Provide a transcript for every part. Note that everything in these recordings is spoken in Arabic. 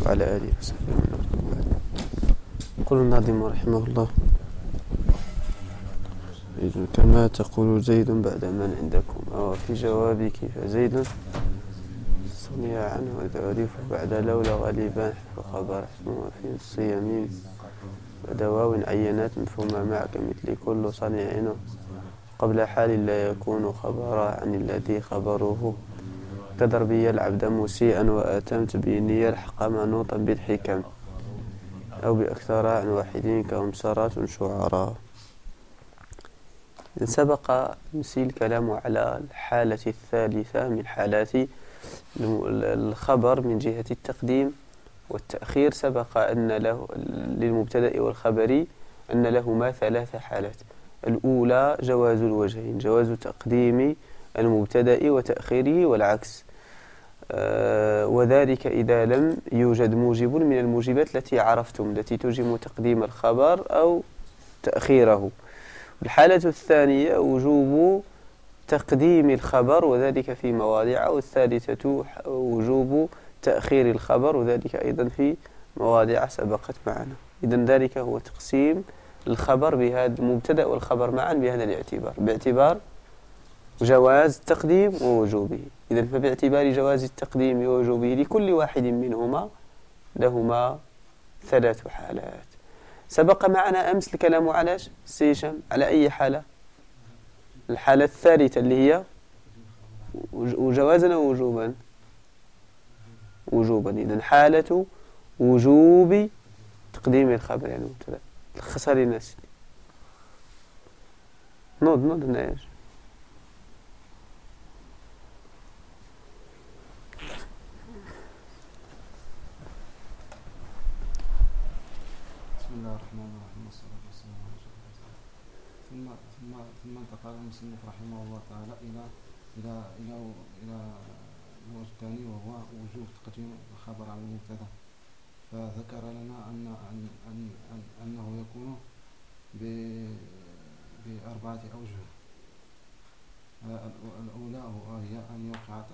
وعلى آله وصحبه وسلم. يقول الناظم رحمه الله: كما تقول زيد بعد من عندكم أو في جوابك فزيد صنع عنه تعريف بعد لولا غالبا فخبر اسمه في نص يمين بعد واو عينات مفهومة معك مثل كل صنيع قبل حال لا يكون خبرا عن الذي خبره كضربي العبد مسيئا وآتمت بني الحق منوطا بالحكم أو بأكثر عن واحد كمسرات شعراء. سبق مسيل الكلام على الحالة الثالثة من حالات الخبر من جهة التقديم والتأخير. سبق أن له للمبتدأ والخبر أن لهما ثلاث حالات. الأولى جواز الوجهين، جواز تقديم المبتدأ وتأخيره والعكس، وذلك إذا لم يوجد موجب من الموجبات التي عرفتم التي توجب تقديم الخبر أو تأخيره. الحالة الثانية وجوب تقديم الخبر وذلك في مواضع، والثالثة وجوب تأخير الخبر وذلك أيضا في مواضع سبقت معنا. إذن ذلك هو تقسيم الخبر بهذا المبتدأ والخبر معا بهذا الاعتبار، باعتبار جواز التقديم ووجوبه. إذن فباعتبار جواز التقديم ووجوبه لكل واحد منهما لهما ثلاث حالات. سبق معنا أمس الكلام على سيشم على أي حالة؟ الحالة الثالثة اللي هي وجوازا ووجوبا. وجوبا. إذن حالة وجوب تقديم الخبر يعني مبتدأ. الخسر الناس نوض نايش. بسم الله الرحمن الرحيم والصلاة والسلام على رسول الله. ثم انتقل المصنف رحمه الله تعالى إلى الوجه الثاني وهو وجوب تقديم الخبر على المبتدأ. فذكر لنا أنه يكون بأربعة أوجه. الأولى هي أن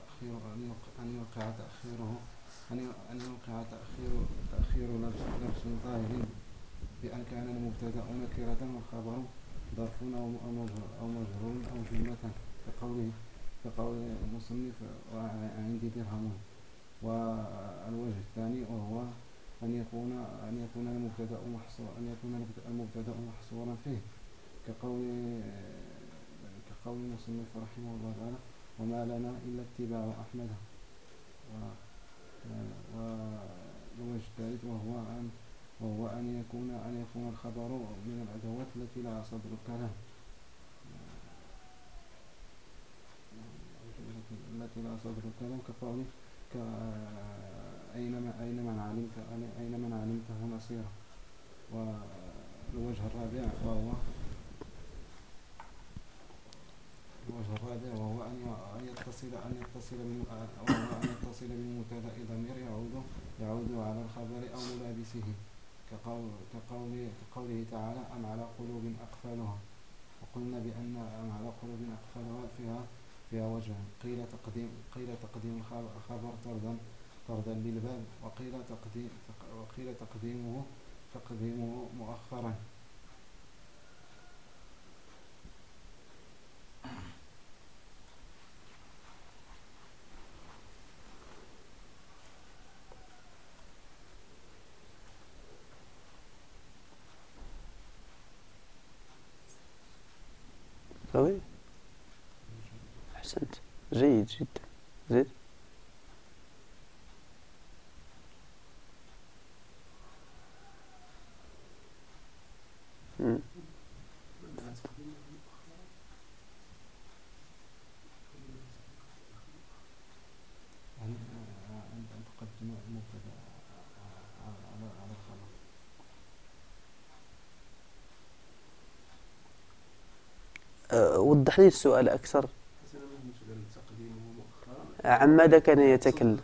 يوقع تأخير لبس ظاهر بأن كان المبتدأ نكرة والخبر ظرف أو مجرور أو جملة كقول المصنف عندي درهم. والوجه الثاني وهو أن يكون المبتدأ محصورا فيه كقول المصنف رحمه الله تعالى: وما لنا إلا اتباع أحمد. والوجه الثالث وهو أن يكون الخبر من الأدوات التي لا صدر الكلام كقول أين من علمته نصيرا. والوجه الرابع وهو أن يتصل بالمبتدأ ضمير يعود على الخبر أو ملابسه كقوله تعالى: أم على قلوب أقفالها. وقلنا بأن أم على قلوب أقفالها فيها وجه: قيل تقديم الخبر طردا للباب، وقيل تقديمه مؤخرا. طيب أحسنت، جيد جدا. زيد. أن تقدم المبتدأ على الخبر. وضح لي السؤال أكثر. عماذا كان يتكلم؟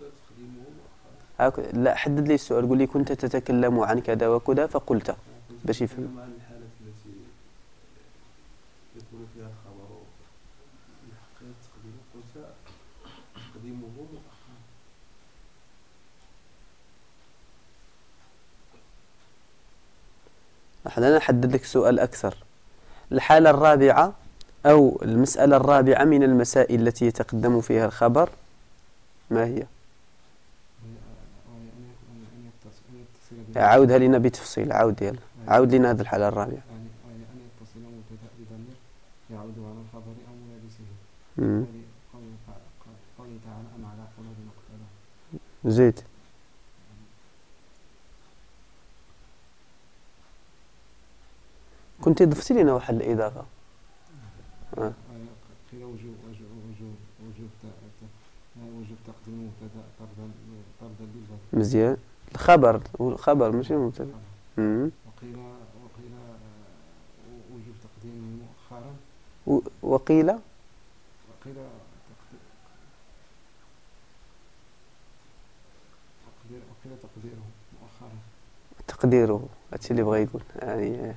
لا، حدد لي السؤال. قل لي كنت تتكلم عن كذا وكذا فقلت باش يفهم. عن الحالة التي يكون فيها الخبر بحقيقة تقديمه، قلت تقديمه مؤخرا. أنا أحدد لك سؤال أكثر. الحالة الرابعة أو المسألة الرابعة من المسائل التي يتقدم فيها الخبر ما هي؟ عاودها لنا بتفصيل. عاود لنا هذه الحالة الرابعة. يعني أن يتصل مبتدأ بضمير يعود على الخبر أو ملابسه. قوله تعالى أم على قلوب أقفالها. زيد. كنت ضفتي لنا واحد الإضافة. قيل وجوب تقديم مبتدأ طردا للباب. مزيان. الخبر ماشي مبتدأ. وقيل وجوب تقديمه مؤخرا. وقيل تقديره مؤخرا. تقديره هادشي اللي بغا يقول يعني.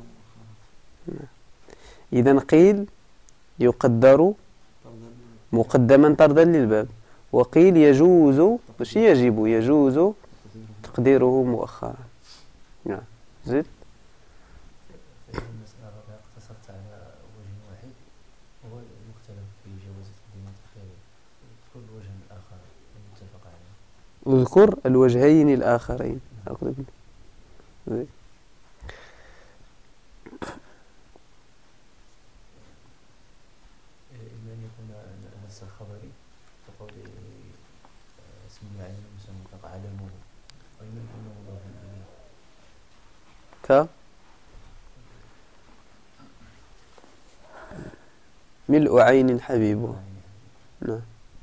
إذا قيل يقدر مقدما طردا للباب، وقيل يجوز ماشي يجب، يجوز تقديره مؤخرا. نعم. زيد. المسألة الرابعة اقتصرت على وجه واحد وهو المختلف في جواز تقديم وتأخير. اذكر الوجه الآخر المتفق عليه. اذكر الوجهين الآخرين. زيد. إما أن يكون نفس الخبري كقول اسم العين المسمى مطلق علمه، وإما يكون مضافا إليه ملء عين حبيبه. نعم.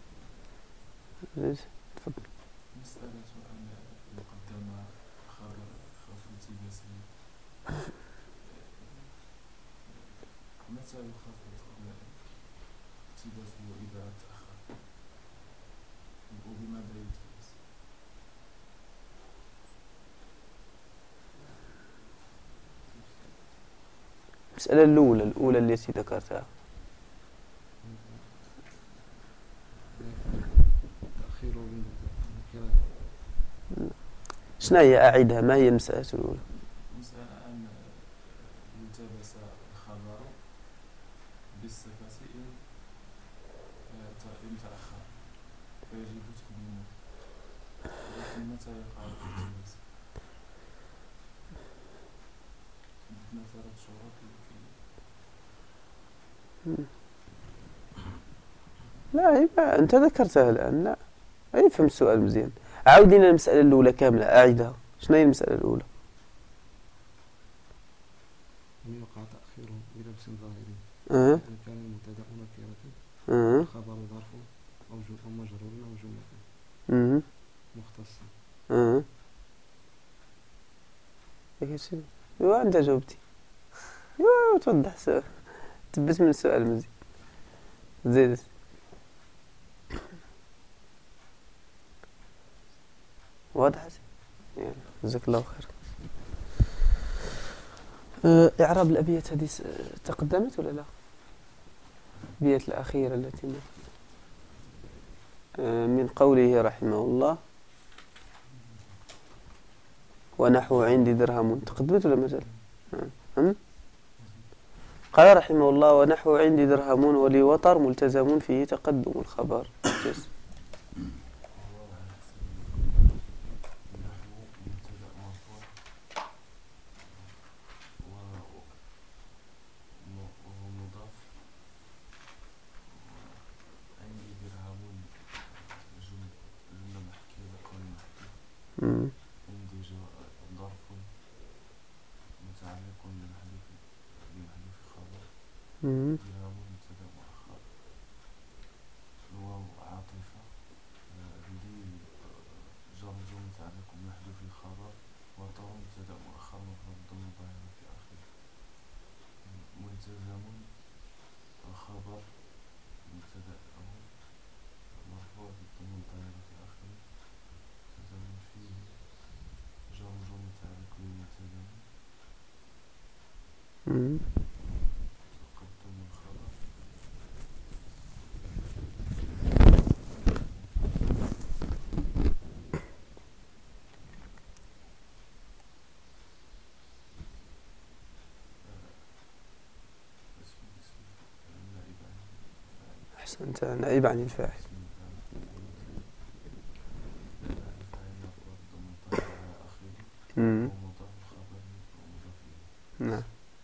تفضل. مسألة أن يقدم خبر خوف التباسه، متى يخاف التباسه إذا تأخر، وبماذا يلتبس؟ المسألة الأولى التي ذكرتها. شنو هي؟ أعيدها. ما هي المسألة الأولى؟ مسألة أن يلتبس الخبر بالصفة إن تأخر فيجب تقديمه، لكن متى يقع الالتباس؟ عندنا 3 شروط. لا أنت ذكرتها الآن. لا فهم السؤال مزيان. عاود لنا المسألة الأولى كاملة. أعيدها. شنو هي المسألة الأولى؟ أن يقع تأخيره بلبس ظاهري. إن كان المبتدأ نكرة، الخبر ظرف أو مجرور أو جملة مختصة. ايوا انت جاوبتي. ايوا توضح السؤال. تبت من السؤال مزيان. زيد. واضح. جزاك الله خير. إعراب الأبيات هذه تقدمت ولا لا؟ الأبيات الأخيرة التي من قوله رحمه الله ونحو عندي درهم. تقدمت ولا مازال؟ قال رحمه الله ونحو عندي درهم ولي وطر ملتزم فيه تقدم الخبر. عندي ظرف متعلق بالمحذوف خبر، درهم مبتدأ مؤخر، الواو عاطفة، عندي جرج متعلق بمحذوف خبر، وطر مبتدأ مؤخر مفعول ضمن الظاهرة في آخره، ملتزم الخبر مبتدأ مرفوع ضمن الظاهرة في آخره، ملتزم فيه جرج متعلق بالملتزم، تقدم الخبر. أحسنت، نائب عن الفاعل. مم. نعم.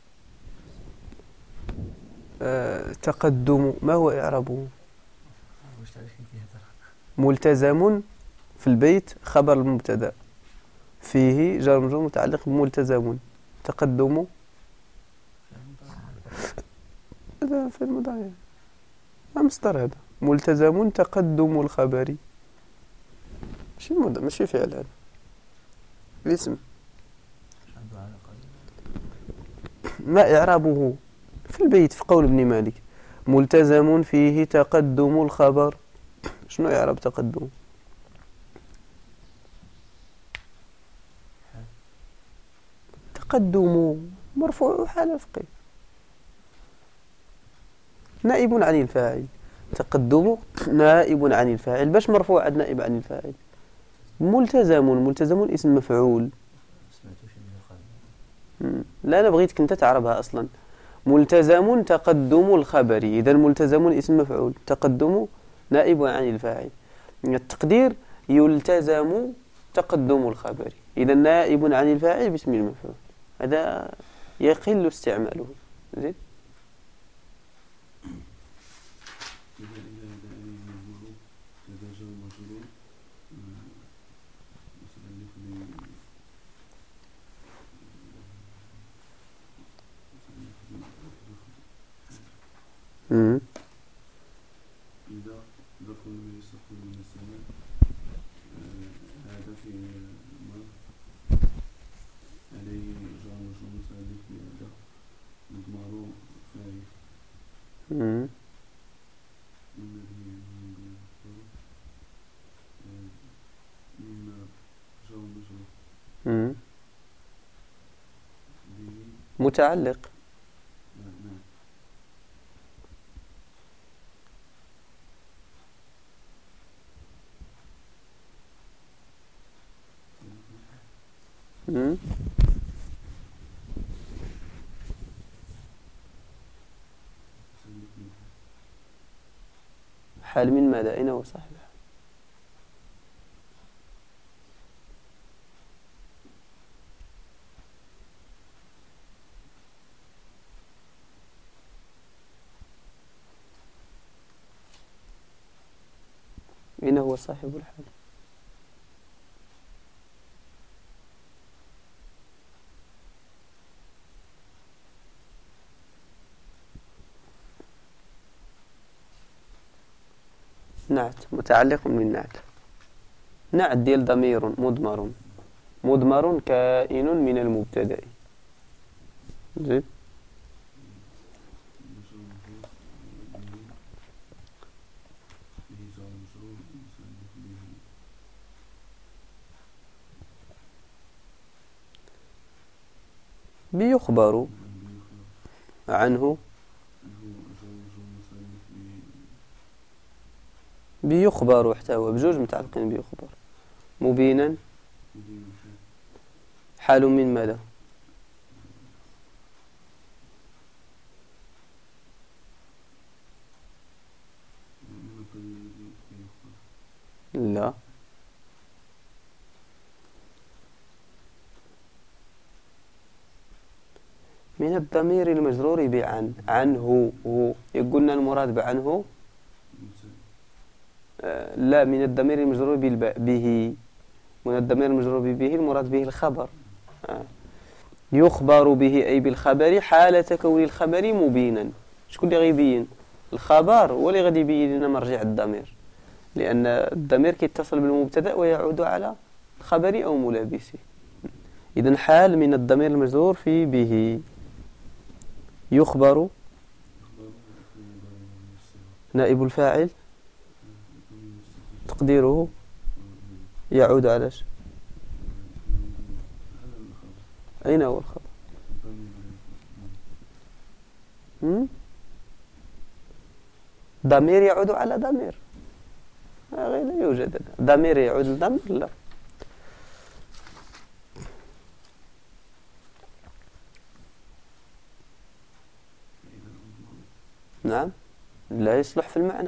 تقدم ما هو إعرابه؟ ملتزم في البيت خبر المبتدأ، فيه جار مجرور متعلق بملتزم. تقدم هذا في المضارع، ما مصدر هذا. ملتزم تقدم الخبر، ماشي فعل، هذا الاسم. ما إعرابه في البيت في قول ابن مالك ملتزم فيه تقدم الخبر؟ شنو إعراب تقدم؟ تقدم مرفوع حال رفعه، نائب عن الفاعل. تقدم نائب عن الفاعل. باش مرفوع عند نائب عن الفاعل؟ ملتزم اسم مفعول. لا، أنا بغيتك أنت تعربها أصلا. ملتزم تقدم الخبر، إذا ملتزم اسم مفعول، تقدم نائب عن الفاعل. التقدير يلتزم تقدم الخبر، إذا نائب عن الفاعل باسم المفعول. هذا يقل استعماله. زين. إذا دخل يسقط من السماء، هذا في مر عليه جار مجرور متعلق بهذا مضمر خايف مما جار مجرور متعلق. حال من ماذا؟ أين هو صاحبه؟ أين هو صاحب الحال؟ نعت، متعلق من نعت. نعت ديال ضمير مضمر كائن من المبتدأ. زين. بيخبر عنه، بيخبر حتى هو بجوج متعلقين بيخبر. مبينا حال من ماذا؟ لا، من الضمير المجرور بعن. عنه هو يقولنا المراد بعنه. لا، من الضمير المجرور بالباء به. من الضمير المجرور به المراد به الخبر. يخبر به أي بالخبر حالة كون الخبر مبينا. شكون اللي غيبين؟ الخبر هو اللي غادي يبين لنا مرجع الضمير، لأن الضمير كيتصل بالمبتدأ ويعود على الخبر أو ملابسه. إذن حال من الضمير المجرور في به. يخبر نائب الفاعل تقديره يعود على أين هو الخبر؟ ضمير يعود على ضمير، غير لا يوجد ضمير يعود لضمير. لا. نعم. لا يصلح في المعنى.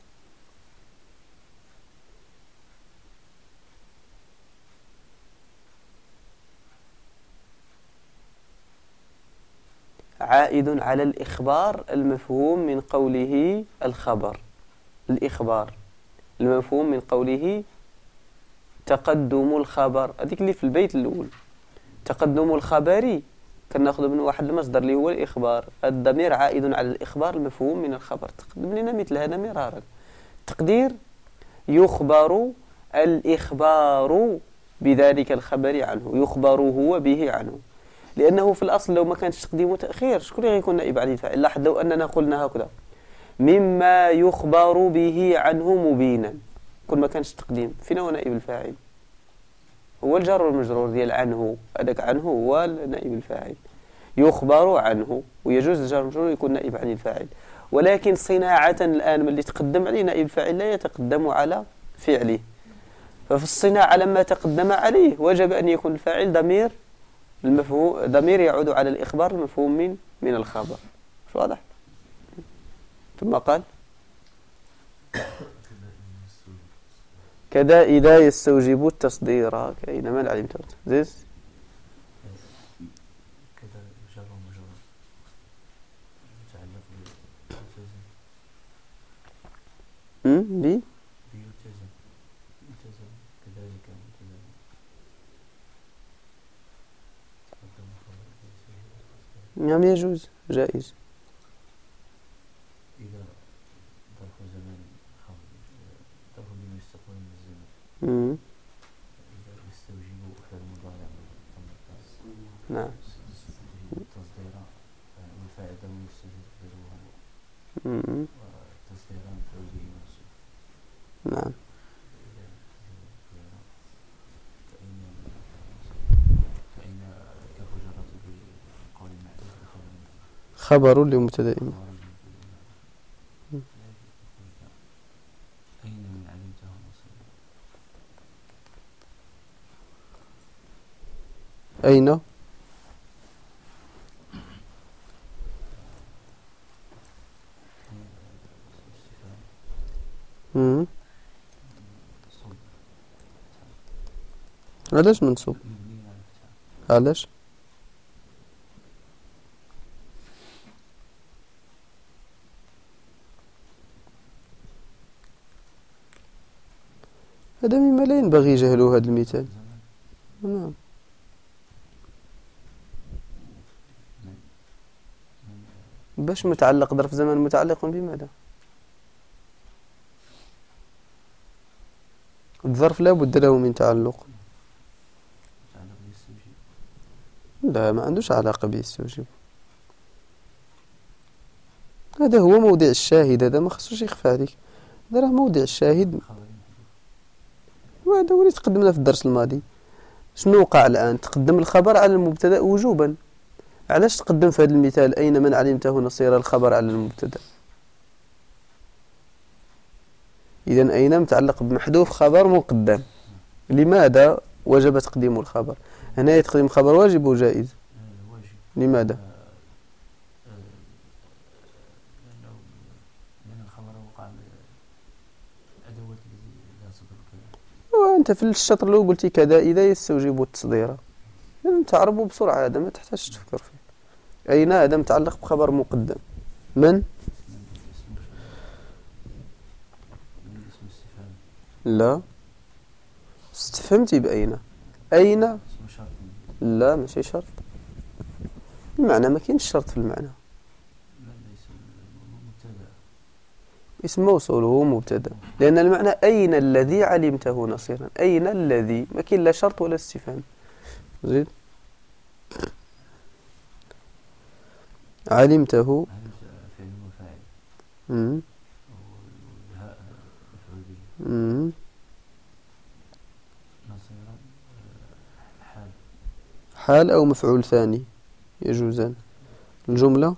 عائد على الإخبار المفهوم من قوله الخبر. الإخبار المفهوم من قوله تقدم الخبر، هذيك اللي في البيت الأول. تقدم الخبر كناخذ منه واحد المصدر اللي هو الإخبار. الضمير عائد على الإخبار المفهوم من الخبر. تقدم لنا مثل هذا مرارا. تقدير يخبر الإخبار بذلك الخبر عنه، يخبر هو به عنه، لأنه في الأصل لو ما كانش تقديم وتأخير شكون اللي غيكون نائب عن الفاعل؟ لاحظ لو أننا قلنا هكذا مما يخبر به عنه مبينا، كل ما كانش تقديم فينا هو نائب الفاعل؟ هو الجار والمجرور ديال عنه، هذاك عنه هو نائب الفاعل. يخبر عنه، ويجوز الجار والمجرور يكون نائب عن الفاعل، ولكن صناعة الآن ملي تقدم عليه نائب الفاعل لا يتقدم على فعله، ففي الصناعة لما تقدم عليه وجب أن يكون الفاعل ضمير المفهوم، ضمير يعود على الإخبار المفهوم من الخبر. شو واضح؟ ثم قال كذا إذا يستوجب التصدير كأينما علمت. زيز كذا جر ومجرور متعلق بيلتزم ملتزم كذلك ملتزم. نعم يجوز جائز. إذا ظرف زمان ظرف للمستقبل من الزمان. إذا يستوجب فعل مضارع نعم تصديرا والفاعل ضمير يستتره وتصديرا مفعول به منصوب. نعم فإن كفجرة بقول معروف خبر لمبتدأ. أين من علمته مصير؟ أين علاش منصوب؟ علاش؟ هذا مما لا ينبغي جهله هذا المثال. نعم باش متعلق ظرف زمان متعلق بماذا؟ الظرف لا بد له من تعلق. لا ما عندوش علاقة بالسوجب. هذا هو موضع الشاهد، هذا ما خصوش يخفى عليك، هذا راه موضع الشاهد، وهذا هو اللي تقدمنا في الدرس الماضي. شنو وقع الآن؟ تقدم الخبر على المبتدأ وجوبا. علاش تقدم في هذا المثال أين من علمته نصير الخبر على المبتدأ؟ إذن أين متعلق بمحذوف خبر مقدم. لماذا وجب تقديم الخبر؟ هنا تقديم الخبر واجب وجائز؟ لماذا؟ لأن الخبر وقع الأدوات التي لا تصدر كذا. وأنت في الشطر الأول قلت كذا إذا يستوجب التصدير، يعني تعربه بسرعة، هذا ما تحتاج تفكر فيه. أين هذا متعلق بخبر مقدم. من؟ لا استفهمتي بأين. أين؟ لا ماشي شرط. المعنى ما كاينش شرط في المعنى. اسم موصول هو مبتدا، لأن المعنى أين الذي علمته نصيرا. أين الذي ما كاين لا شرط ولا استفهام. زيد علمته فعل وفاعل. والهاء مفعول به. نصيرا حال أو مفعول ثاني يجوزان. الجملة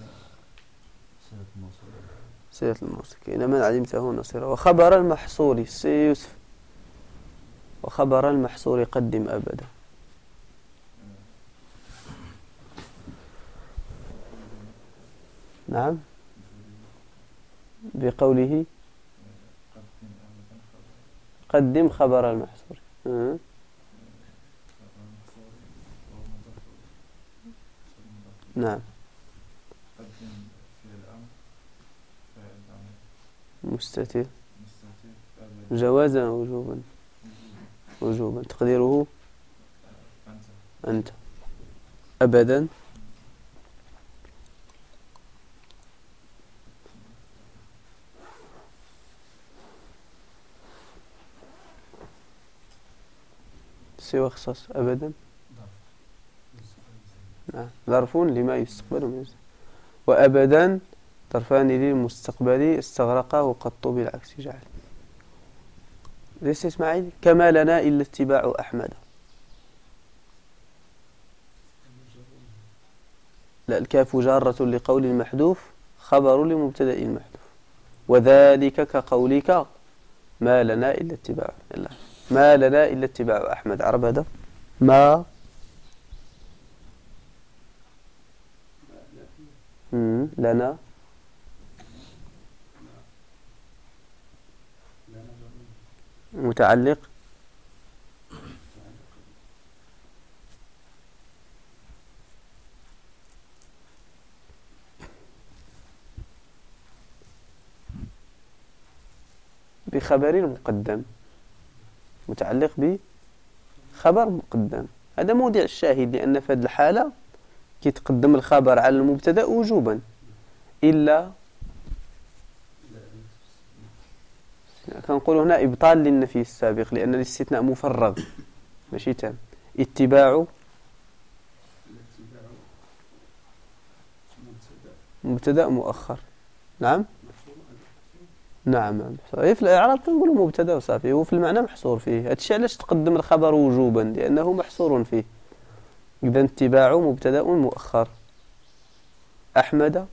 صيغة الموصول كأنما علمته نصيرا. وخبر المحصور سي يوسف، وخبر المحصور قدم أبدا. نعم بقوله قدم خبر المحصور. نعم. مستتر جوازا وجوبا. وجوبا تقديره أنت. أبدا سوى اختصاص أبدا. نعم. ظرف لما يستقبل من يستقبل. وأبدا ظرفان للمستقبل استغرقه قط بالعكس جعل. ليس إسماعيل كما لنا إلا اتباع أحمد. لا الكاف جارة لقول المحذوف خبر لمبتدأ المحذوف. وذلك كقولك ما لنا إلا اتباع. ما لنا إلا اتباع أحمد. عرب هذا ما لنا متعلق بخبر مقدم. متعلق بخبر مقدم. هذا موضع الشاهد لأن في هذه الحالة كيتقدم الخبر على المبتدأ وجوبا إلا كنقول هنا إبطال للنفي السابق لأن الاستثناء مفرغ ماشي تام. اتباع مبتدأ مؤخر. نعم نعم. في الإعراب كنقولوا مبتدأ وصافي وفي المعنى محصور فيه. هذا الشيء علاش تقدم الخبر وجوبا لأنه محصور فيه. إذا اتباع مبتدأ مؤخر. أحمد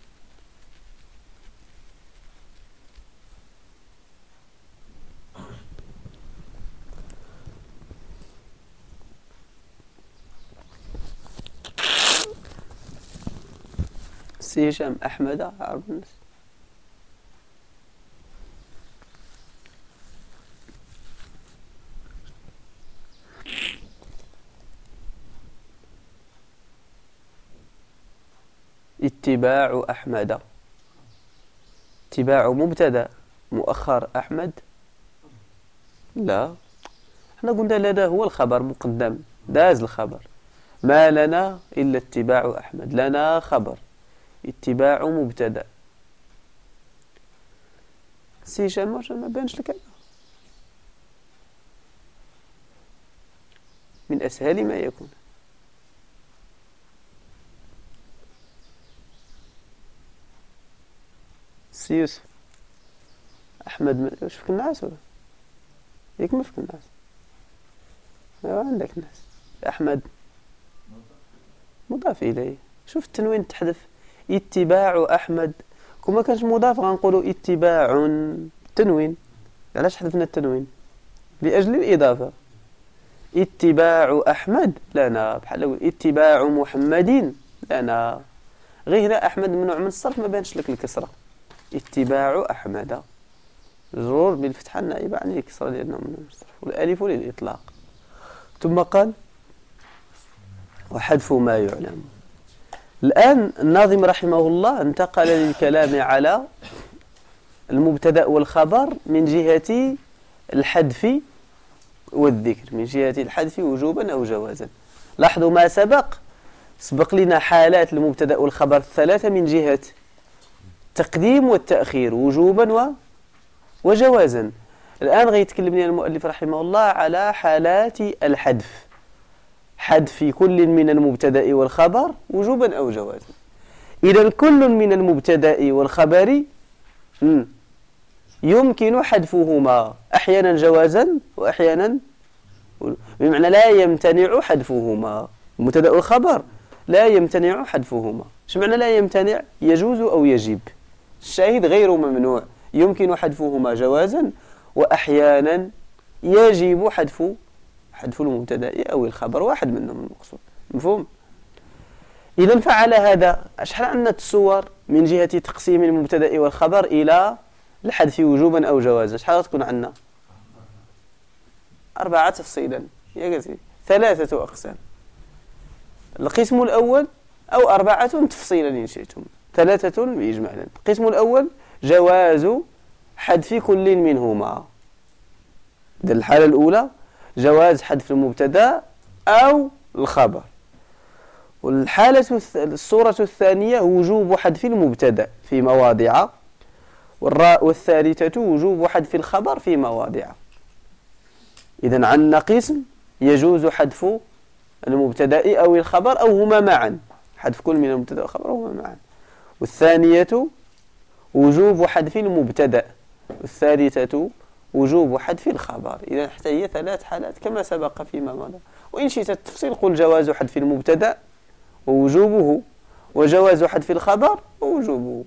سي هشام أحمد عرب الناس. اتباع أحمد. اتباع مبتدأ مؤخر أحمد. لا احنا قلنا لنا هو الخبر مقدم داز الخبر. ما لنا إلا اتباع أحمد. لنا خبر اتباع مبتدأ. سي شام ما بانش لك من أسهل ما يكون. سي يوسف أحمد واش فيك الناس ولا ياك ما فيك الناس؟ ايوا عندك الناس. أحمد مضاف إليه. شوف التنوين تحذف. اتباع أحمد كما كانش مضاف غنقولوا اتباع تنوين. علاش حذفنا التنوين؟ لأجل الإضافة. اتباع أحمد لنا بحال اتباع محمد لنا. غير هنا أحمد ممنوع من الصرف ما بانش لك الكسرة. اتباع أحمد جرور بالفتحة النائبة عن الكسرة لأنه ممنوع من الصرف. والألف للإطلاق. ثم قال وحذف ما يعلم. الآن الناظم رحمه الله انتقل للكلام على المبتدأ والخبر من جهة الحذف والذكر. من جهة الحذف وجوبا أو جوازا. لاحظوا ما سبق لنا حالات المبتدأ والخبر الثلاثة من جهة التقديم والتأخير وجوبا وجوازا. الآن غيتكلمني المؤلف رحمه الله على حالات الحذف. حذف كل من المبتدأ والخبر وجوبا أو جوازا. إذا كل من المبتدأ والخبر يمكن حذفهما أحيانا جوازا وأحيانا بمعنى لا يمتنع حذفهما. المبتدأ والخبر لا يمتنع حذفهما. شو معنى لا يمتنع؟ يجوز أو يجب. الشاهد غير ممنوع. يمكن حذفهما جوازا وأحيانا يجب حذف المبتدأ أو الخبر واحد منهم المقصود. مفهوم؟ إذا فعل هذا. شحال عندنا الصور من جهة تقسيم المبتدأ والخبر إلى الحذف وجوبا أو جوازا؟ شحال تكون عندنا؟ 4 تفصيلا يا قاسي، 3 أقسام. القسم الأول أو 4 تفصيلا إن شئتم، 3 بإجمالا. القسم الأول جواز حذف كل منهما. إذا الحالة الأولى جواز حذف المبتدأ أو الخبر. الصورة الثانية وجوب حذف المبتدأ في مواضع، والثالثة وجوب حذف الخبر في مواضع. إذن عندنا قسم يجوز حذف المبتدأ أو الخبر أو هما معا، حذف كل من المبتدأ والخبر هما معا. والثانية وجوب حذف المبتدأ، والثالثة وجوب حذف الخبر. إذا حتى هي 3 حالات كما سبق فيما مضى. وإن شئت التفصيل قل جواز حذف المبتدأ ووجوبه، وجواز حذف الخبر ووجوبه.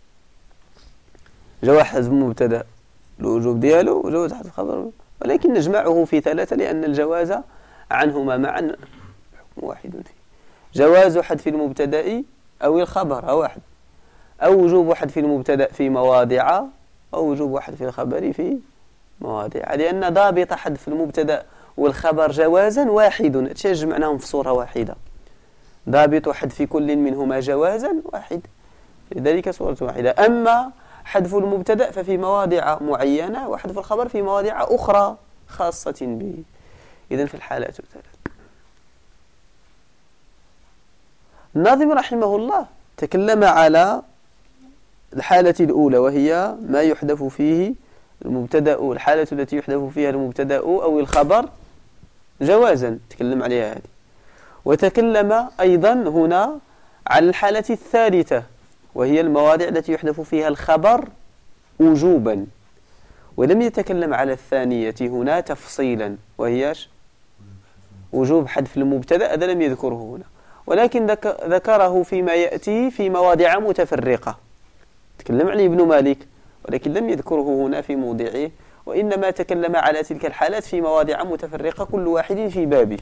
جواز حذف المبتدأ الوجوب دياله، وجواز حذف الخبر، ولكن نجمعه في 3 لأن الجواز عنهما معا حكم واحد فيه. جواز حذف المبتدأ أو الخبر واحد، أو وجوب حذف المبتدأ في مواضع، أو وجوب حذف الخبر في مواضع، لأن ضابط حذف المبتدأ والخبر جوازا واحد، جمعناهم في صورة واحدة. ضابط حذف كل منهما جوازا واحد، لذلك صورة واحدة. أما حذف المبتدأ ففي مواضع معينة، وحذف الخبر في مواضع أخرى خاصة به. إذن في الحالات 3. الناظم رحمه الله تكلم على الحالة الأولى وهي ما يحذف فيه المبتدأ، الحالة التي يحذف فيها المبتدأ أو الخبر جوازا، تكلم عليها هذه. وتكلم أيضا هنا على الحالة الثالثة وهي المواضع التي يحذف فيها الخبر وجوبا، ولم يتكلم على الثانية هنا تفصيلا وهي وجوب حذف المبتدأ. هذا لم يذكره هنا، ولكن ذكره فيما يأتي في مواضع متفرقة. تكلم عليه ابن مالك ولكن لم يذكره هنا في موضعه، وإنما تكلم على تلك الحالات في مواضع متفرقة كل واحد في بابه،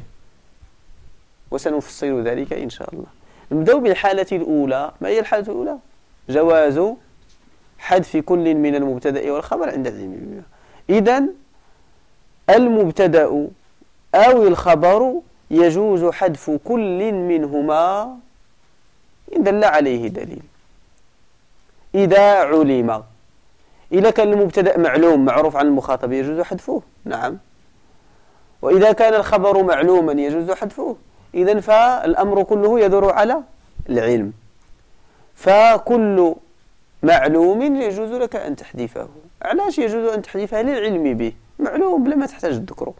وسنفصل ذلك إن شاء الله. نبدأ بالحالة الأولى. ما هي الحالة الأولى؟ جواز حذف كل من المبتدأ والخبر عند العلم بما. إذن المبتدأ أو الخبر يجوز حذف كل منهما إن دل عليه دليل. إذا علم، إذا كان المبتدأ معلوم معروف عن المخاطب يجوز حذفه، نعم. وإذا كان الخبر معلوما يجوز حذفه. إذن فالأمر كله يدور على العلم، فكل معلوم يجوز لك أن تحذفه. علاش يجوز أن تحذفه؟ للعلم به، معلوم بلا ما تحتاج ذكره،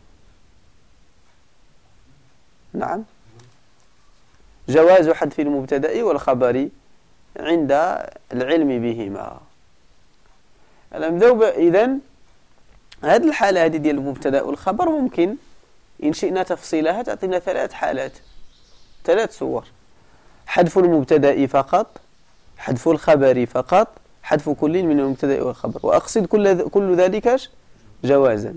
نعم. جواز حذف المبتدأ والخبر عند العلم بهما. إذن هذه الحالة هذه ديال المبتدأ والخبر ممكن إن شئنا تفصيلها تعطينا 3 حالات، 3 صور: حذف المبتدأ فقط، حذف الخبر فقط، حذف كل من المبتدأ والخبر، وأقصد كل ذلك جوازا.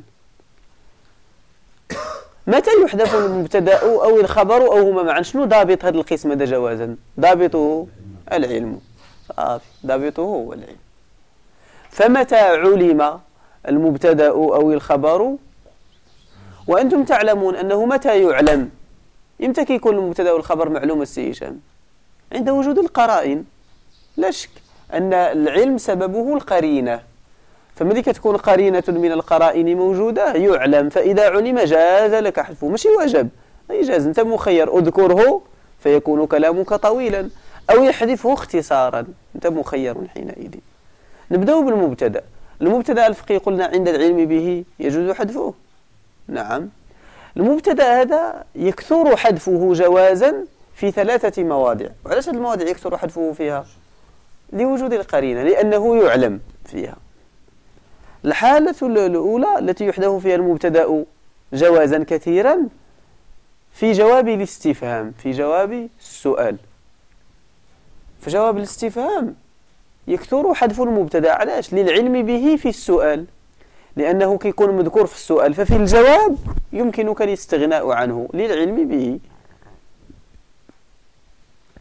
متى يحذف المبتدأ أو الخبر أو هما معا؟ شنو ضابط هذا القسم هذا جوازا؟ ضابطه العلم، صافي، ضابطه هو العلم. فمتى علم المبتدأ أو الخبر، وأنتم تعلمون أنه متى يعلم؟ إمتى كيكون المبتدأ والخبر معلوم السي هشام؟ عند وجود القرائن. لا شك أن العلم سببه القرينة، فملي كتكون قرينة من القرائن موجودة يعلم، فإذا علم جاز لك حذفه، ماشي واجب، يجاز، أنت مخير، أذكره فيكون كلامك طويلا أو يحذفه اختصارا، أنت مخير حينئذ. نبدأ بالمبتدأ. المبتدأ الفقهي قلنا عند العلم به يجوز حذفه، نعم. المبتدأ هذا يكثر حذفه جوازا في 3 مواضع. وعلاش هذه المواضع يكثر حذفه فيها؟ لوجود القرينة، لأنه يعلم فيها. الحالة الأولى التي يحذف فيها المبتدأ جوازا كثيرا في جواب الاستفهام، في جواب السؤال. في جواب الاستفهام يكثر حذف المبتدأ. علاش؟ للعلم به في السؤال، لأنه كيكون مذكور في السؤال، ففي الجواب يمكنك الاستغناء عنه للعلم به.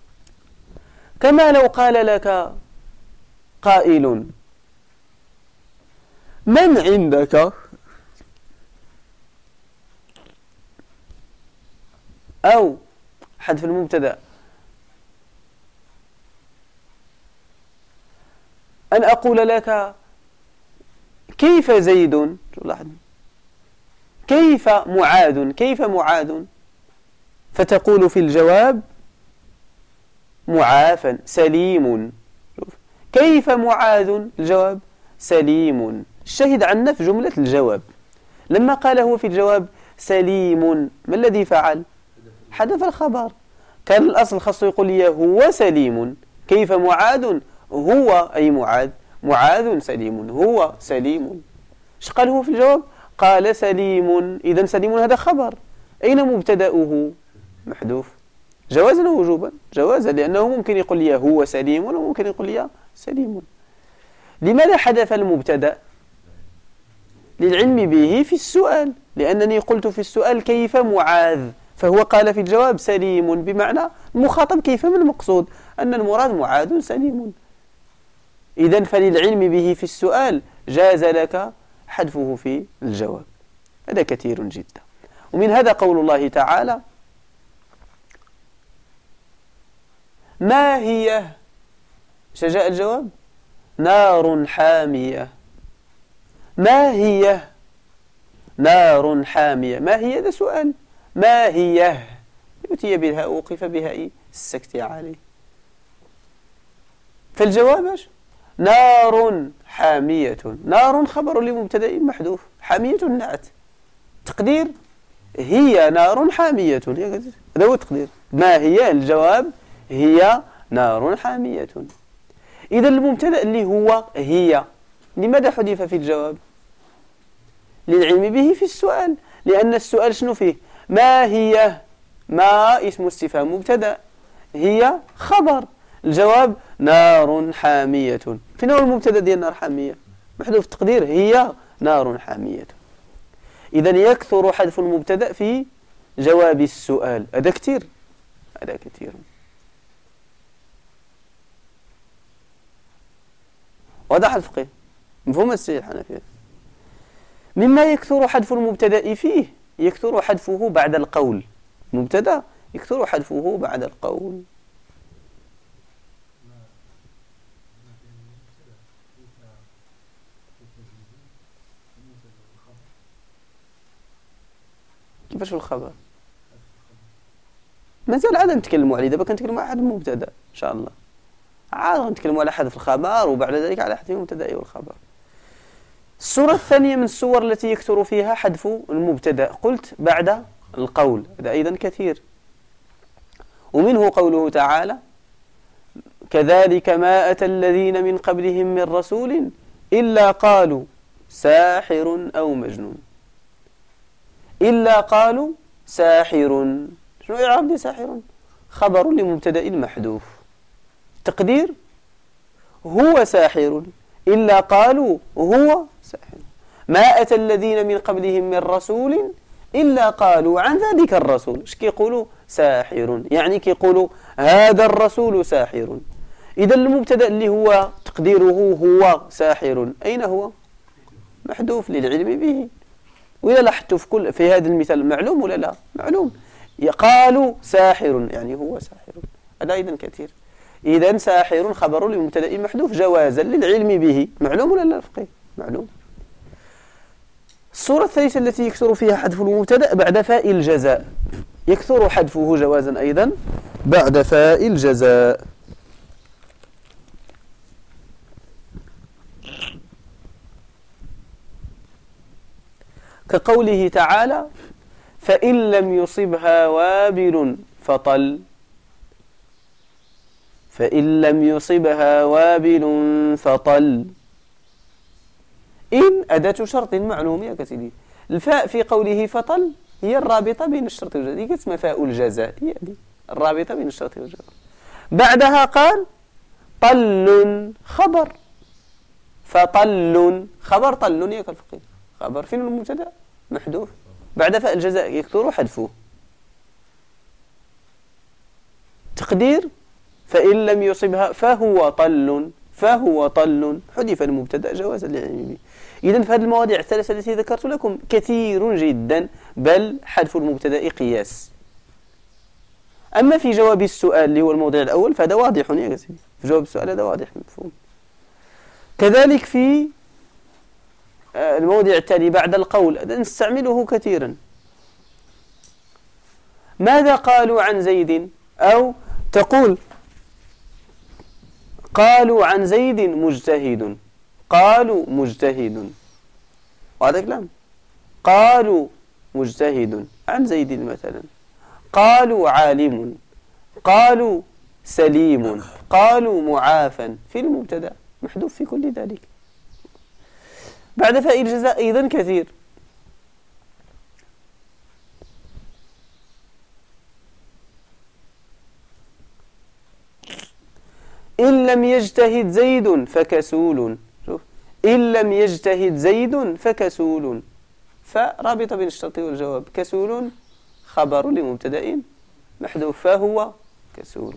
كما لو قال لك قائل من عندك، أو حذف المبتدأ، أن أقول لك كيف زيد، كيف معاذ، كيف معاذ، فتقول في الجواب معافى سليم. كيف معاذ، الجواب سليم. الشاهد عنا في جملة الجواب لما قال هو في الجواب سليم، ما الذي فعل؟ حذف الخبر. كان الأصل خاصه يقول لي هو سليم، كيف معاذ، هو أي معاذ، معاذ سليم، هو سليم. ايش قال هو في الجواب؟ قال سليم. إذن سليم هذا خبر، أين مبتدأه؟ محذوف. جوازا ووجوبا؟ جوازا، لأنه ممكن يقول لي هو سليم وممكن يقول لي سليم. لماذا حذف المبتدأ؟ للعلم به في السؤال، لأنني قلت في السؤال كيف معاذ، فهو قال في الجواب سليم، بمعنى المخاطب كيف، من المقصود أن المراد معاذ سليم. إذن فللعلم به في السؤال جاز لك حذفه في الجواب. هذا كثير جدا. ومن هذا قول الله تعالى ما هي، شجاء الجواب نار حامية. ما هي نار حامية، ما هي، هذا سؤال. ما هي يؤتي بالهاء وقف بهاء السكت عليه. فالجواب نار حامية. نار خبر لمبتدأ محذوف، حامية نعت، تقدير هي نار حامية، هذا هو التقدير. ما هي، الجواب هي نار حامية. إذا المبتدأ اللي هو هي لماذا حذف في الجواب؟ للعلم به في السؤال، لأن السؤال شنو فيه؟ ما هي، ما اسم استفهام مبتدأ، هي خبر. الجواب نار حامية. فين هو المبتدأ ديال نار حامية؟ محذوف تقدير هي نار حامية. إذا يكثر حذف المبتدأ في جواب السؤال. هذا كثير، هذا كثير. وضح الفقه، مفهوم السيد الحنفية. مما يكثر حذف المبتدأ فيه، يكثر حذفه بعد القول. مبتدأ يكثر حذفه بعد القول. كيفاش الخبر؟ مازال عاد نتكلموا عليه، دابا كنتكلموا على حذف المبتدأ ان شاء الله، عاد نتكلموا على حذف الخبر وبعد ذلك على حذف المبتدأ والخبر. الصورة الثانية من الصور التي يكثر فيها حذف المبتدأ قلت بعد القول، هذا أيضا كثير. ومنه قوله تعالى كذلك ما أتى الذين من قبلهم من رسول إلا قالوا ساحر أو مجنون. إلا قالوا ساحر، شنو إعراب دي ساحر؟ خبر لمبتدأ محذوف، تقدير هو ساحر، إلا قالوا هو ساحر. ما أتى الذين من قبلهم من رسول إلا قالوا عن ذلك الرسول، اش كيقولوا؟ ساحر، يعني كيقولوا هذا الرسول ساحر. إذا المبتدأ اللي هو تقديره هو ساحر أين هو؟ محذوف للعلم به. وإذا لاحظت في هذا المثال معلوم ولا لا؟ معلوم. قالوا ساحر يعني هو ساحر، هذا أيضا كثير. إذن ساحر خبر لمبتدأ محذوف جوازا للعلم به. معلوم ولا لا الفقيه؟ معلوم. الصورة الثالثة التي يكثر فيها حذف المبتدأ بعد فاء الجزاء، يكثر حذفه جوازا أيضا بعد فاء الجزاء. كقوله تعالى فإن لم يصبها وابل فطل. فإن لم يصبها وابل فطل. إن أداة شرط معلوم يا كسيدي. الفاء في قوله فطل هي الرابطة بين الشرط والجزاء، هي اسمها فاء الجزاء، هي دي الرابطة بين الشرط والجزاء. بعدها قال طل خبر، فطل خبر طل يا كالفقيه خبر. فين المبتدأ؟ محذوف. بعد فاء الجزاء يكثر حذفه، تقدير فإن لم يصبها فهو طل حذف المبتدأ جوازا للعلم به. إذن في هذه المواضيع الثلاثة التي ذكرت لكم كثير جدا، بل حذف المبتدأ قياس. أما في جواب السؤال اللي هو الموضع الأول فهذا واضح يا سيدي، في جواب السؤال هذا واضح مفهوم. كذلك في الموضع التالي بعد القول نستعمله كثيرا. ماذا قالوا عن زيد؟ أو تقول قالوا عن زيد مجتهد، قالوا مجتهد، وهذا كلام. قالوا مجتهد عن زيد مثلا، قالوا عالم، قالوا سليم، قالوا معافى، في المبتدأ محذوف في كل ذلك. بعد فاء الجزاء أيضا كثير. إن لم يجتهد زيد فكسول، شوف، إن لم يجتهد زيد فكسول، فرابطة بين الشرط والجواب. كسول خبر لمبتدأ محذوف فهو كسول.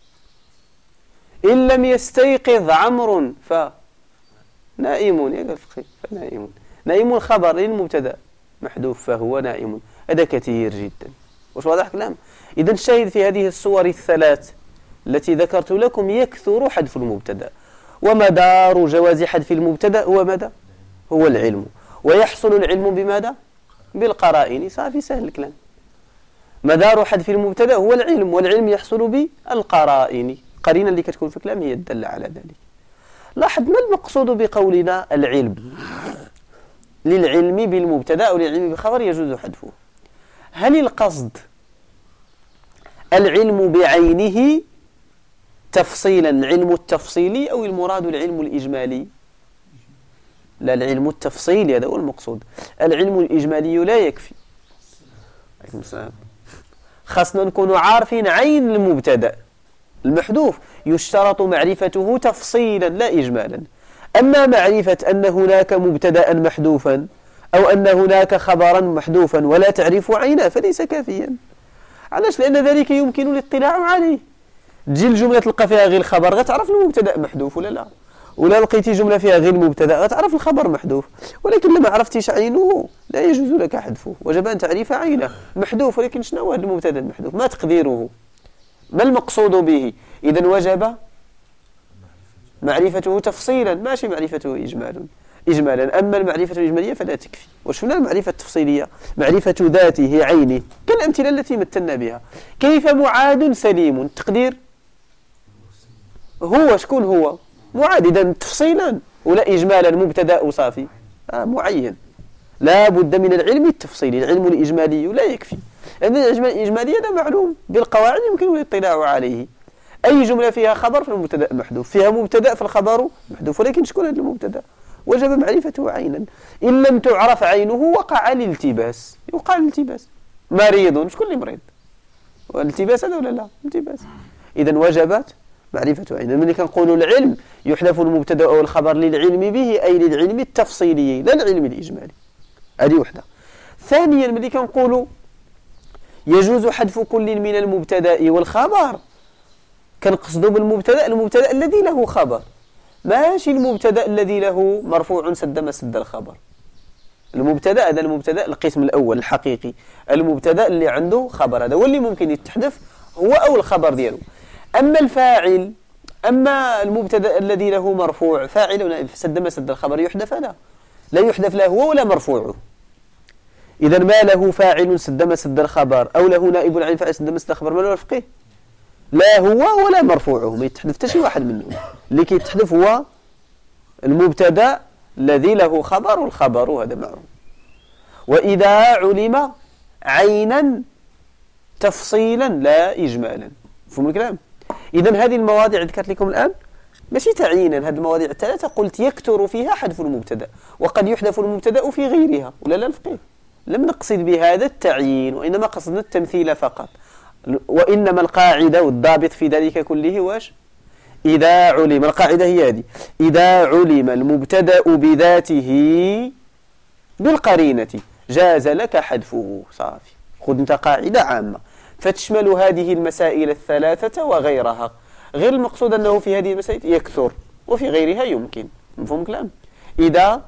إن لم يستيقظ عمرو فنائم، يا الفقيه فنائم، نائم خبر للمبتدأ محذوف فهو نائم. هذا كثير جدا. وش واضح كلام؟ إذا الشاهد في هذه الصور الثلاث التي ذكرت لكم يكثر حذف المبتدأ، ومدار جواز حذف المبتدأ هو ماذا؟ هو العلم. ويحصل العلم بماذا؟ بالقرائن. صافي سهل الكلام. مدار حذف المبتدأ هو العلم، والعلم يحصل بالقرائن. قرينة اللي كتكون في الكلام هي الدالة على ذلك. لاحظ ما المقصود بقولنا العلم؟ للعلم بالمبتدأ أو للعلم بالخبر يجوز حذفه. هل القصد العلم بعينه تفصيلا، العلم التفصيلي، أو المراد العلم الإجمالي؟ لا، العلم التفصيلي هذا هو المقصود. العلم الإجمالي لا يكفي. خاصنا نكون عارفين عين المبتدأ المحذوف، يشترط معرفته تفصيلا لا إجمالا. أما معرفة أن هناك مبتدأ محذوفا أو أن هناك خبرا محذوفا ولا تعرف عينه فليس كافيا. علاش؟ لأن ذلك يمكن الاطلاع عليه. تجي الجملة تلقى فيها غير الخبر غتعرف المبتدأ محذوف ولا لا، ولا لقيتي جملة فيها غير المبتدأ غتعرف الخبر محذوف. ولكن لما عرفتيش عينه لا يجوز لك حذفه، وجب أن تعرف عينه محذوف. ولكن شنو هو المبتدأ المحذوف؟ ما تقديره؟ ما المقصود به؟ إذن وجب معرفته تفصيلا، ماشي معرفته إجمالا. أما المعرفة الإجمالية فلا تكفي. وشفنا المعرفة التفصيلية؟ معرفة ذاته عينه، كالأمثلة التي مثلنا بها. كيف معاذ سليم؟ تقدير هو، شكون هو؟ معاذ. إذن تفصيلا ولا إجمالا؟ مبتدأ صافي معين. لا بد من العلم التفصيلي. العلم الإجمالي لا يكفي، لأن العلم الإجمالي هذا معلوم بالقواعد يمكن الاطلاع عليه. أي جملة فيها خبر فالمبتدأ محذوف، فيها مبتدأ فالخبر محذوف. ولكن شكون هذا المبتدأ؟ وجب معرفته عينا. إن لم تعرف عينه وقع الالتباس. يوقع الالتباس. مريض، شكون اللي مريض؟ والالتباس هذا ولا لا؟ التباس. إذن وجبت معرفة عينا. ملي كنقولوا العلم يحذف المبتدأ أو الخبر للعلم به، أي للعلم التفصيلي لا العلم الإجمالي. هذه وحدة. ثانيا ملي كنقولوا يجوز حذف كل من المبتدأ والخبر، كنقصدوا بالمبتدأ المبتدأ الذي له خبر، ماشي المبتدأ الذي له مرفوع سد ما سد الخبر. المبتدأ هذا المبتدأ القسم الأول الحقيقي، المبتدأ اللي عنده خبر هذا هو اللي ممكن يتحذف هو أو الخبر دياله. أما الفاعل، أما المبتدأ الذي له مرفوع فاعل سد ما سد الخبر يحذف، لا يحذف لا هو ولا مرفوعه. إذا ما له فاعل سد ما سد الخبر أو له نائب عن فاعل سد ما سد الخبر ما له الفقيه، لا هو ولا مرفوعه، ما يتحذف حتى شي واحد منهم. اللي كيتحذف هو المبتدأ الذي له خبر، والخبر هذا معروف. وإذا علم عينا تفصيلا لا إجمالا. فهم الكلام؟ إذا هذه المواضيع ذكرت لكم الآن ماشي تعيينا. هذه المواضيع الثلاثة قلت يكثر فيها حذف المبتدأ، وقد يحذف المبتدأ في غيرها ولا لا الفقيه. لم نقصد بهذا التعيين، وإنما قصدنا التمثيل فقط. وإنما القاعدة والضابط في ذلك كله واش؟ إذا علم، القاعدة هي هذه: إذا علم المبتدأ بذاته بالقرينة جاز لك حذفه. صافي. خذ انت قاعدة عامة فتشمل هذه المسائل الثلاثة وغيرها. غير المقصود أنه في هذه المسائل يكثر وفي غيرها يمكن. مفهوم كلام؟ إذا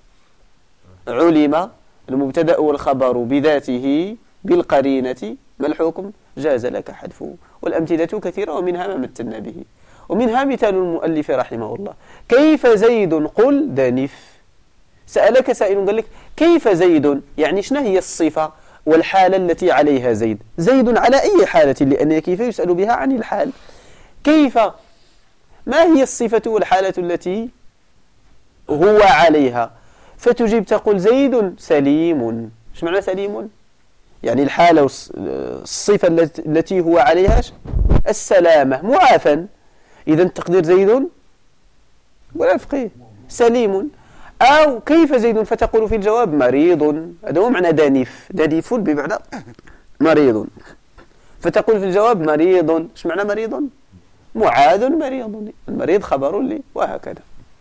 علم المبتدأ والخبر بذاته بالقرينة ما الحكم؟ جاز لك حذفه. والأمثلة كثيرة ومنها ما مثلنا به. ومنها مثال المؤلف رحمه الله: كيف زيد قل دانف. سألك سائل قال لك كيف زيد، يعني شنو هي الصفة والحالة التي عليها زيد؟ زيد على أي حالة؟ لأن كيف يسأل بها عن الحال. كيف ما هي الصفة والحالة التي هو عليها؟ فتجيب تقول زيد سليم. ايش معنى سليم؟ يعني الحالة والصفة التي هو عليها السلامة، معافى. إذا تقدير زيد ولا فقيه سليم. أو كيف زيد فتقول في الجواب مريض. هذا هو معنى دانف. دانف بمعنى مريض. فتقول في الجواب مريض. ايش معنى مريض؟ معاذ مريض. المريض خبر لي، وهكذا.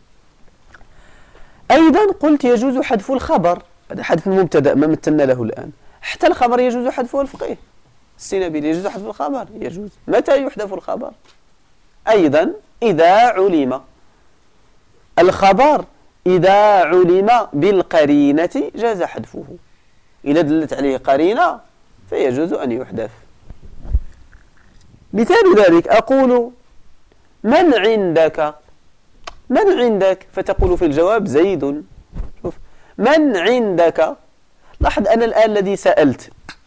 أيضا قلت يجوز حذف الخبر. هذا حذف المبتدأ ما مثلنا له الآن. حتى الخبر يجوز حذفه. الفقيه السنابلي يجوز حذف الخبر. يجوز. متى يحذف الخبر؟ أيضا إذا علم الخبر، إذا علم بالقرينة جاز حذفه. إذا دلت عليه قرينة فيجوز أن يحذف. مثال ذلك أقول من عندك. من عندك فتقول في الجواب زيد. شوف من عندك. لاحظ أنا الآن الذي سألت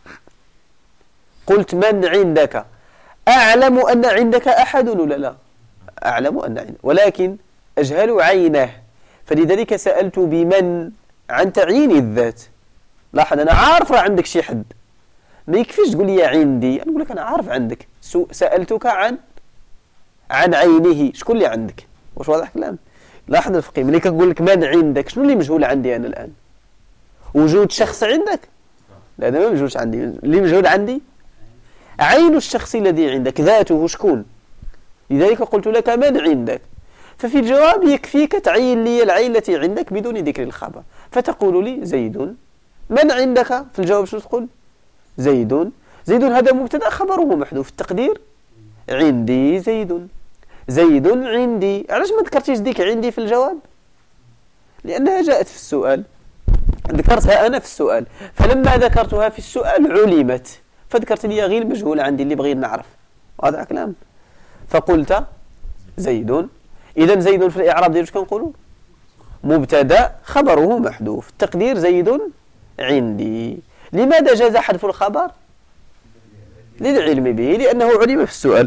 قلت من عندك، أعلم أن عندك أحد ولا لا؟ أعلم أن عندك، ولكن أجهل عينه، فلذلك سألت بمن عن تعيين الذات. لاحظ أنا عارف راه عندك شي حد، ما يكفيش تقول لي عندي. أنا أقول لك أنا عارف عندك. سألتك عن عينه. شكون اللي عندك؟ واش واضح كلام؟ لاحظ الفقيه ملي كنقول لك من عندك، شنو اللي مجهول عندي أنا الآن؟ وجود شخص عندك؟ لا هذا ما مجهولش عندي. اللي مجهول عندي عين الشخص الذي عندك، ذاته شكون. لذلك قلت لك من عندك. ففي الجواب يكفيك تعيين لي العين التي عندك بدون ذكر الخبر. فتقول لي زيد. من عندك؟ في الجواب شو تقول؟ زيد. زيد هذا مبتدأ خبره محذوف. التقدير عندي زيد. زيد عندي. علاش ما ذكرتيش ديك عندي في الجواب؟ لأنها جاءت في السؤال، ذكرتها أنا في السؤال، فلما ذكرتها في السؤال علمت، فذكرت لي غير المجهول عندي اللي بغيت نعرف. واضح كلام؟ فقلت زيد. إذا زيد في الإعراب ديالو شكون نقولوا؟ مبتدأ خبره محذوف. التقدير زيد عندي. لماذا جاز حذف الخبر؟ للعلم به، لأنه علم في السؤال.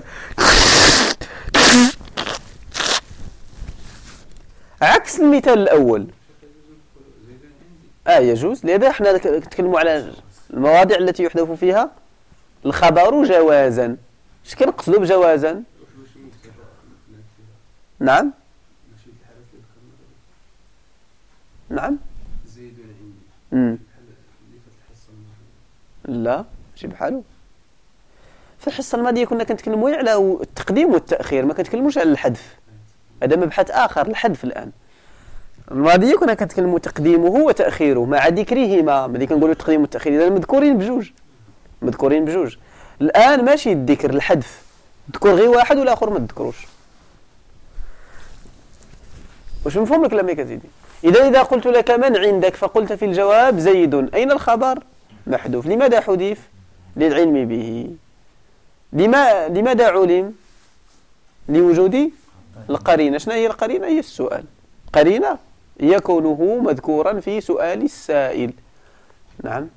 عكس المثال الأول. يجوز. لذا احنا نتكلموا على المواضع التي يحذف فيها الخبر جوازا. اش كنقصدوا بجوازا؟ نعم نعم. لا ماشي بحالو. في الحصة الماضية كنا كنتكلموا على التقديم والتأخير، ما كنتكلموش على الحذف. هذا مبحث آخر. الحذف الآن. الماضية كنا كنتكلموا تقديمه وتأخيره مع ذكرهما. ملي كنقولوا التقديم والتأخير إذا مذكورين بجوج. مذكورين بجوج. الآن ماشي الذكر الحذف، تذكر غير واحد والآخر ما تذكروش. واش مفهوم لك لما كتزيدي؟ إذا قلت لك من عندك فقلت في الجواب زيد، أين الخبر؟ محذوف. لماذا حذف؟ للعلم به. لماذا علم؟ لوجود القرينة. شنو هي القرينة؟ هي السؤال. قرينة يكونه مذكورا في سؤال السائل. نعم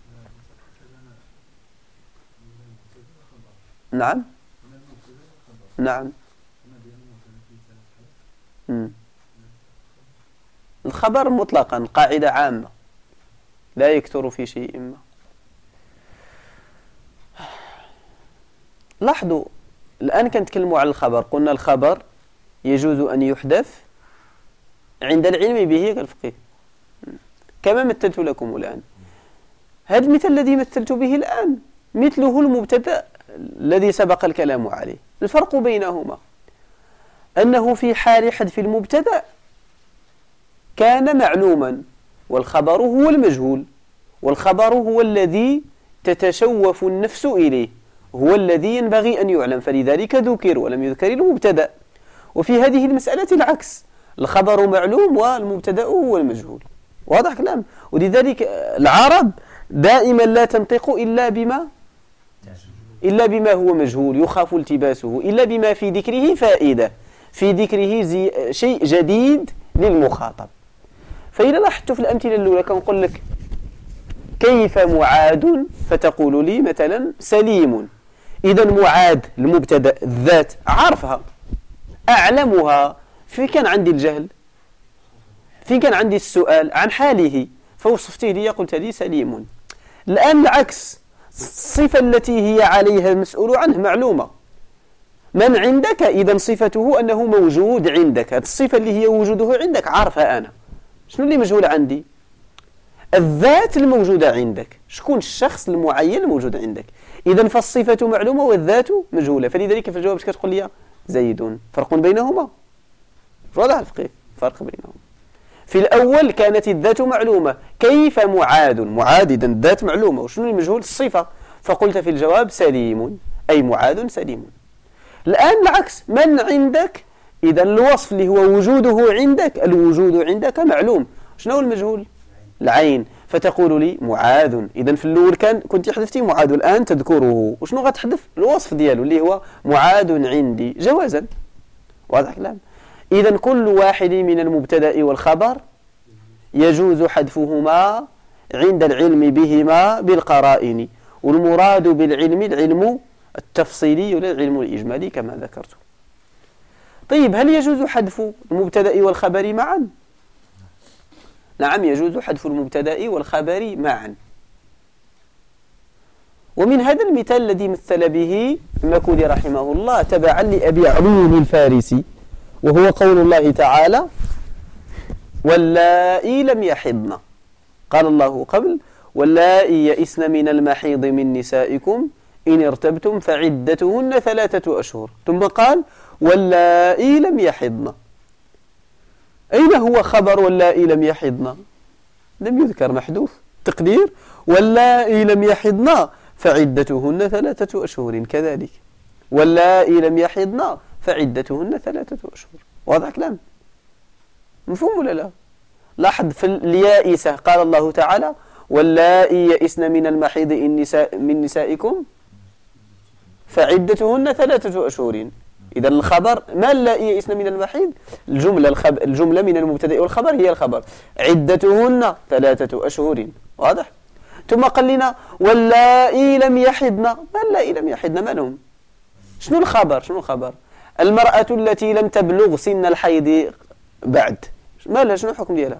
نعم نعم. الخبر مطلقا قاعدة عامة لا يكثر في شيء ما. لاحظوا الآن كنتكلموا على الخبر، قلنا الخبر يجوز أن يحدث عند العلم به كالفقيه كما مثلت لكم الآن. هذا المثال الذي مثلت به الآن مثله المبتدأ الذي سبق الكلام عليه. الفرق بينهما أنه في حال حذف المبتدأ كان معلوما، والخبر هو المجهول، والخبر هو الذي تتشوف النفس إليه، هو الذي ينبغي أن يعلم، فلذلك ذكر ولم يذكر المبتدأ. وفي هذه المسألة العكس، الخبر معلوم والمبتدأ هو المجهول. واضح كلام؟ ولذلك العرب دائما لا تنطق إلا بما هو مجهول يخاف التباسه، إلا بما في ذكره فائدة، في ذكره شيء جديد للمخاطب. فإذا لاحظت في الأمثلة الأولى كنقول لك كيف معاد، فتقول لي مثلا سليم. إذا معاد المبتدأ الذات عارفها أعلمها، في كان عندي الجهل، في كان عندي السؤال عن حاله فوصفته لي قلت لي سليم. الآن العكس، الصفة التي هي عليها المسؤول عنه معلومة، من عندك إذا صفته أنه موجود عندك، هذه الصفة اللي هي وجوده عندك عارفها أنا. شنو اللي مجهول عندي؟ الذات الموجودة عندك، شكون الشخص المعين الموجود عندك. إذا فالصفة معلومة والذات مجهولة، فلذلك في الجواب كتقول لي زيد، فرق بينهما. واضح الفقه فرق بينهما. في الأول كانت الذات معلومة، كيف معاد إذا الذات معلومة، وشنو المجهول؟ الصفة، فقلت في الجواب سليم، أي معاد سليم. الآن العكس، من عندك، إذا الوصف اللي هو وجوده عندك، الوجود عندك معلوم، شنو هو المجهول؟ العين، فتقول لي معاذ. إذا في الأول كنت حذفتي معاذ، الآن تذكره، وشنو غتحذف؟ الوصف ديالو اللي هو معاذ عندي جوازا. واضح الكلام؟ إذا كل واحد من المبتدأ والخبر يجوز حذفهما عند العلم بهما بالقرائن، والمراد بالعلم العلم التفصيلي ولا العلم الإجمالي كما ذكرت. طيب، هل يجوز حذف المبتدأ والخبر معا؟ نعم، يجوز حذف المبتدأ والخبر معا. ومن هذا المثال الذي مثل به المكودي رحمه الله تبعا لأبي علي الفارسي، وهو قول الله تعالى واللائي لم يحضن. قال الله قبل واللائي يئسن من المحيض من نسائكم إن ارتبتم فعدتهن 3 أشهر، ثم قال واللائي لم يحضن. أين هو خبر واللائي لم يحضن؟ لم يذكر، محذوف. تقدير واللائي لم يحضن فعدتهن 3 أشهر كذلك، واللائي لم يحضن فعدتهن 3 أشهر. واضح كلام؟ مفهوم ولا لا؟ لاحظ في اليائسة قال الله تعالى واللائي يئسن من المحيض من نسائكم فعدتهن 3 أشهر. إذا الخبر ما اللائي يئسن من المحيض، الجملة من المبتدأ والخبر هي الخبر، عدتهن 3 أشهر. واضح؟ ثم قال لنا واللائي لم يحضن. ما اللائي لم يحضن؟ ما لهم؟ شنو الخبر؟ شنو الخبر؟ المرأة التي لم تبلغ سن الحيض بعد، ما لها؟ شنو الحكم ديالها؟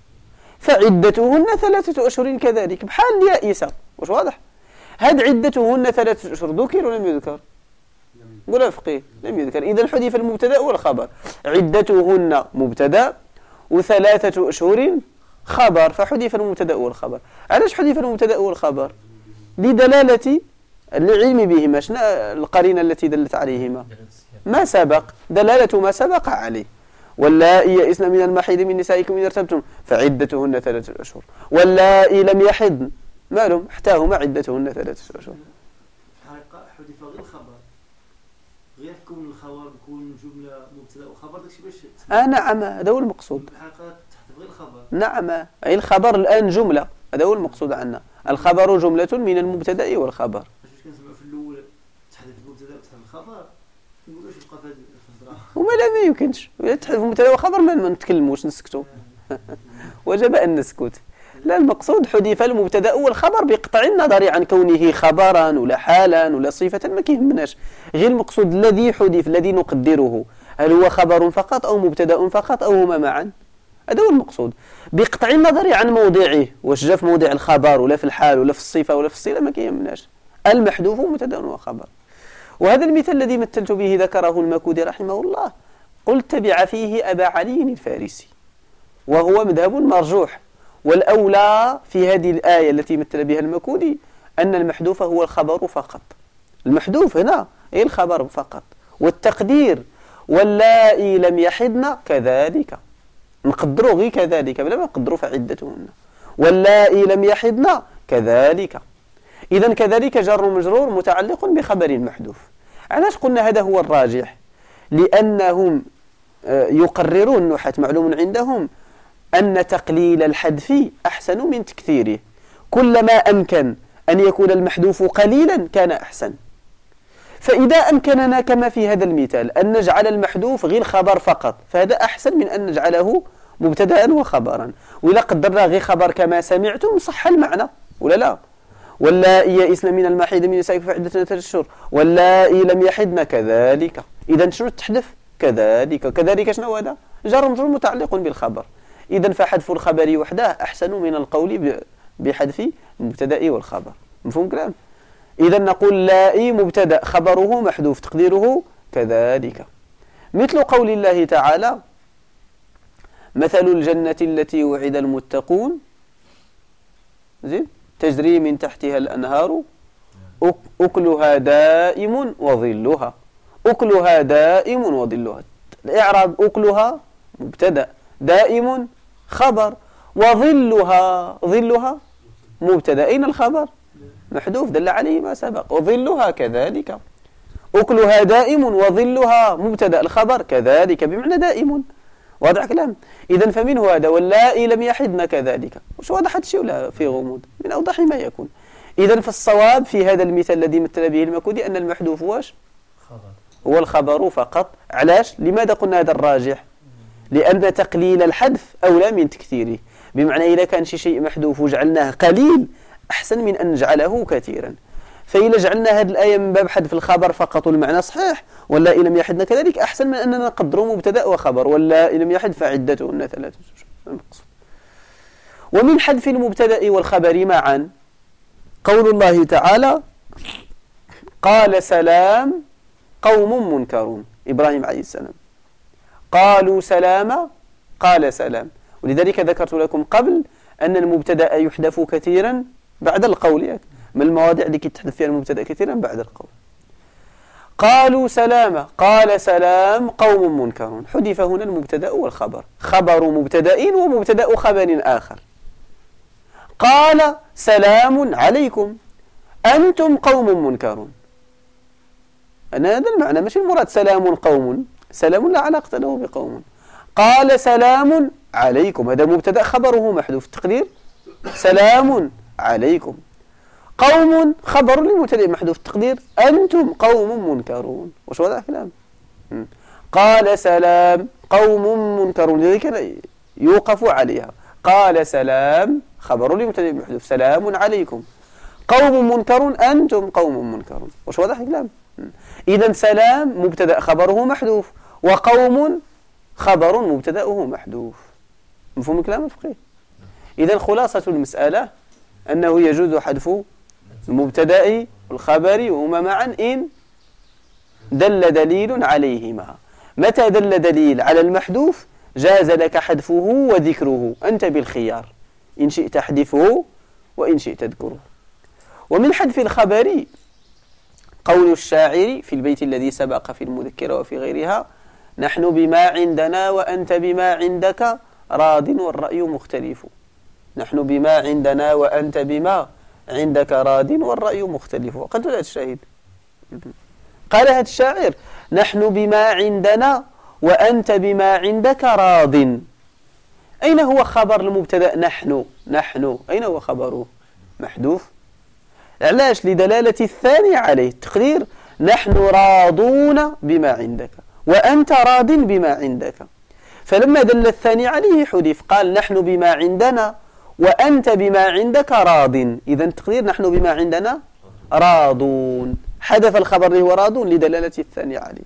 فعدتهن 3 أشهر كذلك، بحال اليائسة. واش واضح؟ هاد عدتهن 3 أشهر ذكر ولا لم يذكر؟ قول الفقيه لم يذكر. إذا حذف المبتدأ والخبر، عدتهن مبتدأ و3 أشهر خبر، فحذف المبتدأ والخبر. علاش حذف المبتدأ والخبر؟ لدلالة العلم بهما. شنو القرينة التي دلت عليهما؟ ما سبق، دلالة ما سبق عليه. واللائي يئسن من المحيض من نسائكم إن ارتبتم فعدتهن 3 أشهر، واللائي لم يحضن ما لهم؟ احتاهما عدتهن 3 أشهر. حقيقة حذف غير الخبر، غير كون الخبر يكون جملة مبتدأ وخبر، داكشي باش نعم، هذا هو المقصود. الحقيقة تحذف غير الخبر. نعم، أي الخبر الآن جملة، هذا هو المقصود عنا. الخبر جملة من المبتدأ والخبر. باش كنسمع في الأول تحذف المبتدأ وتحذف الخبر، نقولوا واش يبقى في الهضرة. وما لا ما يمكنش تحذف المبتدأ والخبر ما نتكلموش نسكتوا. وجب أن نسكت. لا، المقصود حذف المبتدأ والخبر بقطع النظر عن كونه خبرا ولا حالا ولا صفة، ما كيهمناش. غير المقصود الذي حذف، الذي نقدره، هل هو خبر فقط أو مبتدأ فقط أو هما معا؟ هذا هو المقصود بقطع النظر عن موضعه، واش جاء في موضع الخبر ولا في الحال ولا في الصفة ولا في الصلة، ما كيهمناش. المحذوف مبتدأ وخبر. وهذا المثال الذي مثلت به ذكره المكودي رحمه الله، قلت تبع فيه أبا علي الفارسي، وهو مذهب مرجوح. والأولى في هذه الآية التي مثل بها المكودي أن المحذوف هو الخبر فقط. المحذوف هنا هي الخبر فقط، والتقدير واللائي لم يحضن كذلك، نقدروا غير كذلك بلا ما نقدروا فعدتهن، واللائي لم يحضن كذلك. إذن كذلك جر ومجرور متعلق بخبر محذوف. علاش قلنا هذا هو الراجح؟ لأنهم يقررون النحاة معلوم عندهم أن تقليل الحذف أحسن من تكثيره. كلما أمكن أن يكون المحذوف قليلا كان أحسن. فإذا أمكننا كما في هذا المثال أن نجعل المحذوف غير خبر فقط فهذا أحسن من أن نجعله مبتدأ وخبرا. وإذا قدرنا غير خبر كما سمعتم صح المعنى ولا لا؟ واللائي يئسن من المحيض من نسائكم فعدتهن 3 أشهر واللائي لم يحضن كذلك. إذا شنو تحذف؟ كذلك شنو هذا؟ جر مجرور متعلق بالخبر. إذا فحذف الخبر وحده أحسن من القول بحذف المبتدأ والخبر. مفهوم كلام؟ إذا نقول لائي مبتدأ خبره محذوف تقديره كذلك. مثل قول الله تعالى مثل الجنة التي وعد المتقون زين تجري من تحتها الأنهار أكلها دائم وظلها. أكلها دائم وظلها. الإعراب أكلها مبتدأ دائم خبر وظلها مبتدأ. أين الخبر؟ محذوف دل عليه ما سبق. وظلها كذلك. أكلها دائم وظلها مبتدأ الخبر كذلك بمعنى دائم. واضح كلام؟ إذن فمنه هذا واللائي لم يحضن كذلك. وش واضح الشيء ولا في غموض؟ من أوضح ما يكون. إذن فالصواب في هذا المثال الذي مثل به المكودي أن المحذوف واش؟ هو الخبر فقط. علاش؟ لماذا قلنا هذا الراجح؟ لأن تقليل الحذف أولى من تكثيره. بمعنى إذا كان شيء محذوف وجعلناه قليل أحسن من أن نجعله كثيرا. فإذا جعلنا هذه الآية من باب حذف الخبر فقط والمعنى صحيح واللائي لم يحضن كذلك أحسن من أننا نقدره مبتدأ وخبر واللائي لم يحض فعدتهن 3 أشهر. ومن حذف المبتدأ والخبر معا قول الله تعالى قال سلام قوم منكرون. إبراهيم عليه السلام قالوا سلاما قال سلام. ولذلك ذكرت لكم قبل أن المبتدأ يحذف كثيرا بعد القول. من المواضع التي تحذف فيها المبتدأ كثيرا بعد القول. قالوا سلاما قال سلام قوم منكرون. حذف هنا المبتدأ والخبر. خبر مبتدأ ومبتدأ خبر آخر. قال سلام عليكم أنتم قوم منكرون. أنا هذا المعنى مش المراد سلام قوم. سلام لا علاقة له بقوم. قال سلام عليكم هذا مبتدأ خبره محذوف تقدير سلام عليكم. قوم خبر للمبتدأ محذوف تقدير أنتم قوم منكرون. وش هذا الكلام؟ قال سلام قوم منكرون لذلك يوقف عليها. قال سلام خبر للمبتدأ محذوف سلام عليكم قوم منكرون أنتم قوم منكرون. وش هذا الكلام؟ إذا سلام مبتدأ خبره محذوف وقوم خبر مبتدأه محذوف. مفهوم الكلام الفقهي؟ إذا خلاصة المسألة أنه يجوز حذف المبتدأ والخبر وهما معا إن دل دليل عليهما. متى دل دليل على المحذوف جاز لك حذفه وذكره أنت بالخيار إن شئت حذفه وإن شئت تذكره. ومن حذف الخبر قول الشاعر في البيت الذي سبق في المذكرة وفي غيرها نحن بما عندنا وأنت بما عندك راض والرأي مختلف. نحن بما عندنا وأنت بما عندك راض والرأي مختلف. وقد هذا الشاهد قال هذا الشاعر نحن بما عندنا وأنت بما عندك راض. أين هو خبر المبتدأ نحن أين هو خبره؟ محذوف. علاش؟ لدلالة الثاني عليه تقدير نحن راضون بما عندك وأنت راض بما عندك. فلما دل الثاني عليه حذف قال نحن بما عندنا وأنت بما عندك راض. إذا تقدير نحن بما عندنا راضون. حذف الخبر اللي هو راضون لدلالة الثاني عليه.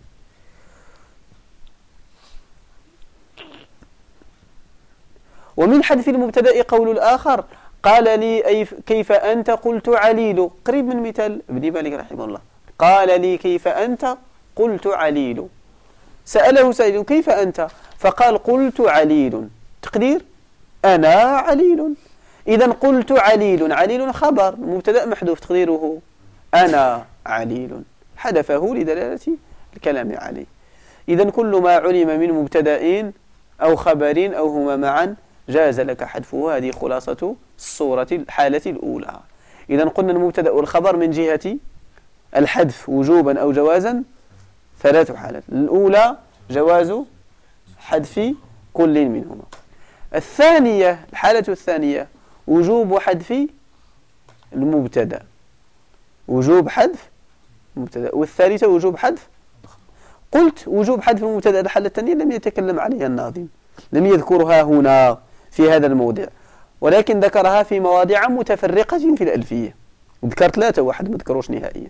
ومن حذف المبتدأ قول الآخر قال لي أي كيف أنت قلت عليل. قريب من مثال ابن مالك رحمه الله. قال لي كيف أنت قلت عليل. سأله سائل كيف أنت فقال قلت عليل تقدير أنا عليل. إذا قلت عليل خبر مبتدأ محذوف تقديره أنا عليل حذفه لدلالة الكلام عليه. إذا كل ما علم من مبتدأ أو خبر أو هما معا جاز لك حذفه. هذه خلاصة الصورة الحالة الأولى. إذا قلنا المبتدأ والخبر من جهة الحذف وجوبا أو جوازا ثلاث حالات. الأولى جواز حذف كل منهما. الثانية الحالة الثانية وجوب حذف المبتدأ، وجوب حذف المبتدأ. والثالثة وجوب حذف. قلت وجوب حذف المبتدأ الحالة الثانية لم يتكلم عليها الناظم، لم يذكرها هنا في هذا الموضع، ولكن ذكرها في مواضع متفرقة في الألفية. ذكر ثلاثة واحد ما ذكروش نهائيا.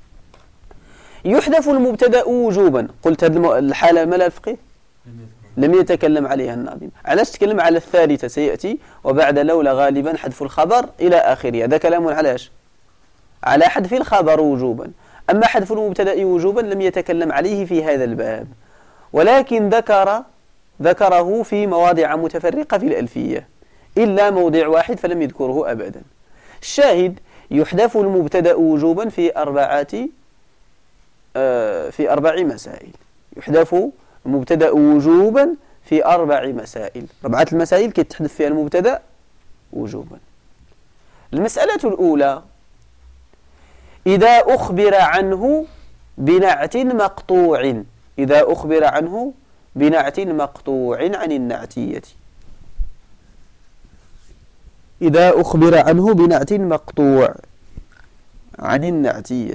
يحذف المبتدأ وجوبا. قلت هذه الحالة ما لها فقه لم يتكلم عليها الناظم. علاش تكلم على الثالثة سيأتي وبعد لولا غالبا حذف الخبر إلى آخره. هذا كلام علاش على حذف الخبر وجوبا. أما حذف المبتدأ وجوبا لم يتكلم عليه في هذا الباب، ولكن ذكره في مواضع متفرقة في الألفية إلا موضع واحد فلم يذكره أبدا. الشاهد يحذف المبتدأ وجوبا في أربع مسائل. يحذف المبتدأ وجوبا في 4 مسائل. 4 المسائل كي تحذف فيها المبتدأ وجوبا. المسألة الأولى إذا أخبر عنه بنعت مقطوع. إذا أخبر عنه بنعت مقطوع عن النعتية. إذا أخبر عنه بنعت مقطوع عن النعتية.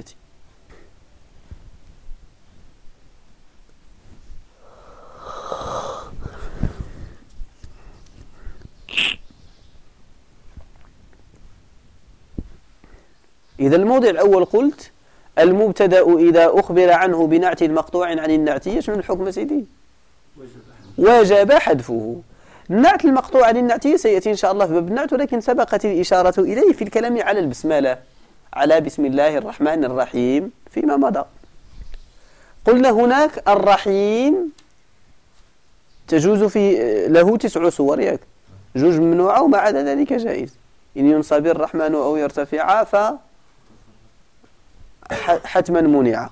إذا الموضع الأول قلت المبتدأ إذا أخبر عنه بنعت مقطوع عن النعتية شنو الحكم سيدي؟ وجب حذفه. النعت المقطوع عن النعتية سيأتي إن شاء الله في باب النعت، ولكن سبقت الإشارة إليه في الكلام على البسملة، على بسم الله الرحمن الرحيم فيما مضى. قلنا هناك الرحيم تجوز في له 9 صور ياك، 2 ممنوعة وما عدا ذلك جائز. إن ينصب الرحمن أو يرتفع حتما منع.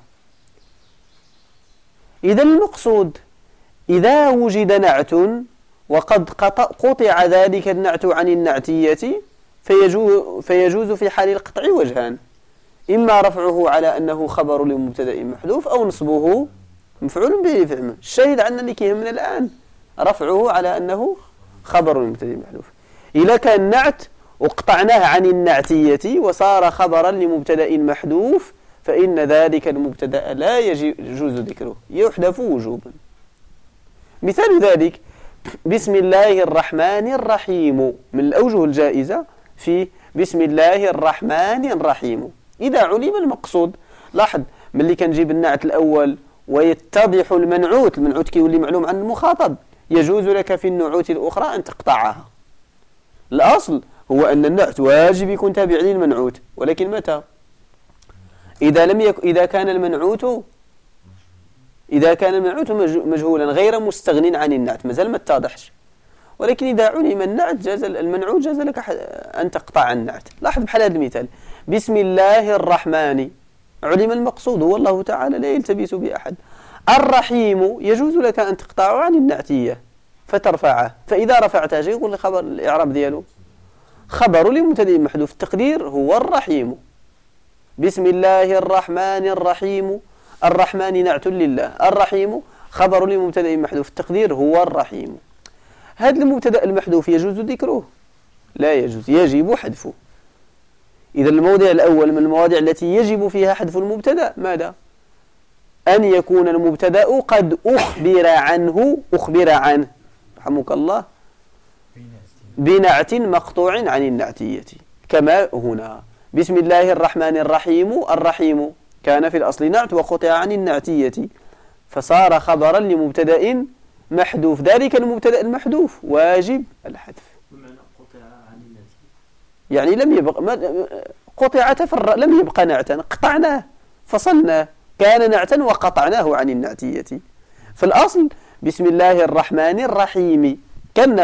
إذا المقصود إذا وجد نعت وقد قطع ذلك النعت عن النعتية فيجوز في حال القطع وجهان: إما رفعه على أنه خبر لمبتدأ محذوف أو نصبه مفعول به فعلا. الشاهد عنا اللي كيهمنا الآن رفعه على أنه خبر لمبتدأ محذوف. إذا كان نعت وقطعناه عن النعتية وصار خبرا لمبتدأ محذوف فإن ذلك المبتدأ لا يجوز ذكره، يحذف وجوبا. مثال ذلك بسم الله الرحمن الرحيم، من الأوجه الجائزة في بسم الله الرحمن الرحيم. إذا علم المقصود، لاحظ ملي كنجيب النعت الأول ويتضح المنعوت كيولي معلوم عن المخاطب، يجوز لك في النعوت الأخرى أن تقطعها. الأصل هو أن النعت واجب يكون تابع للمنعوت، ولكن متى؟ إذا كان المنعوت مجهولا غير مستغن عن النعت مازال ما اتضحش. ولكن إذا علم النعت جاز المنعوت جاز لك أن تقطع النعت. لاحظ بحال هذا المثال بسم الله الرحمن، علم المقصود هو الله تعالى لا يلتبس بأحد. الرحيم يجوز لك أن تقطعه عن النعتية فترفعه، فإذا رفعته جاي يقول خبر الإعراب دياله خبر لمبتدأ محذوف، التقدير هو الرحيم. بسم الله الرحمن الرحيم، الرحمن نعت لله، الرحيم خبر لمبتدأ محذوف، التقدير هو الرحيم. هذا المبتدأ المحذوف يجوز ذكره؟ لا يجوز، يجب حذفه. إذا الموضع الأول من المواضع التي يجب فيها حذف المبتدأ ماذا؟ أن يكون المبتدأ قد أخبر عنه رحمك الله بنعت مقطوع عن النعتية، كما هنا بسم الله الرحمن الرحيم، الرحيم كان في الأصل نعت وقطع عن النعتية فصار خبرا لمبتدأ محذوف، ذلك المبتدأ المحذوف واجب الحذف. بمعنى قطع عن النعتية يعني لم يبقى نعتا، قطعناه فصلناه، كان نعتا وقطعناه عن النعتية. فالأصل بسم الله الرحمن الرحيم كان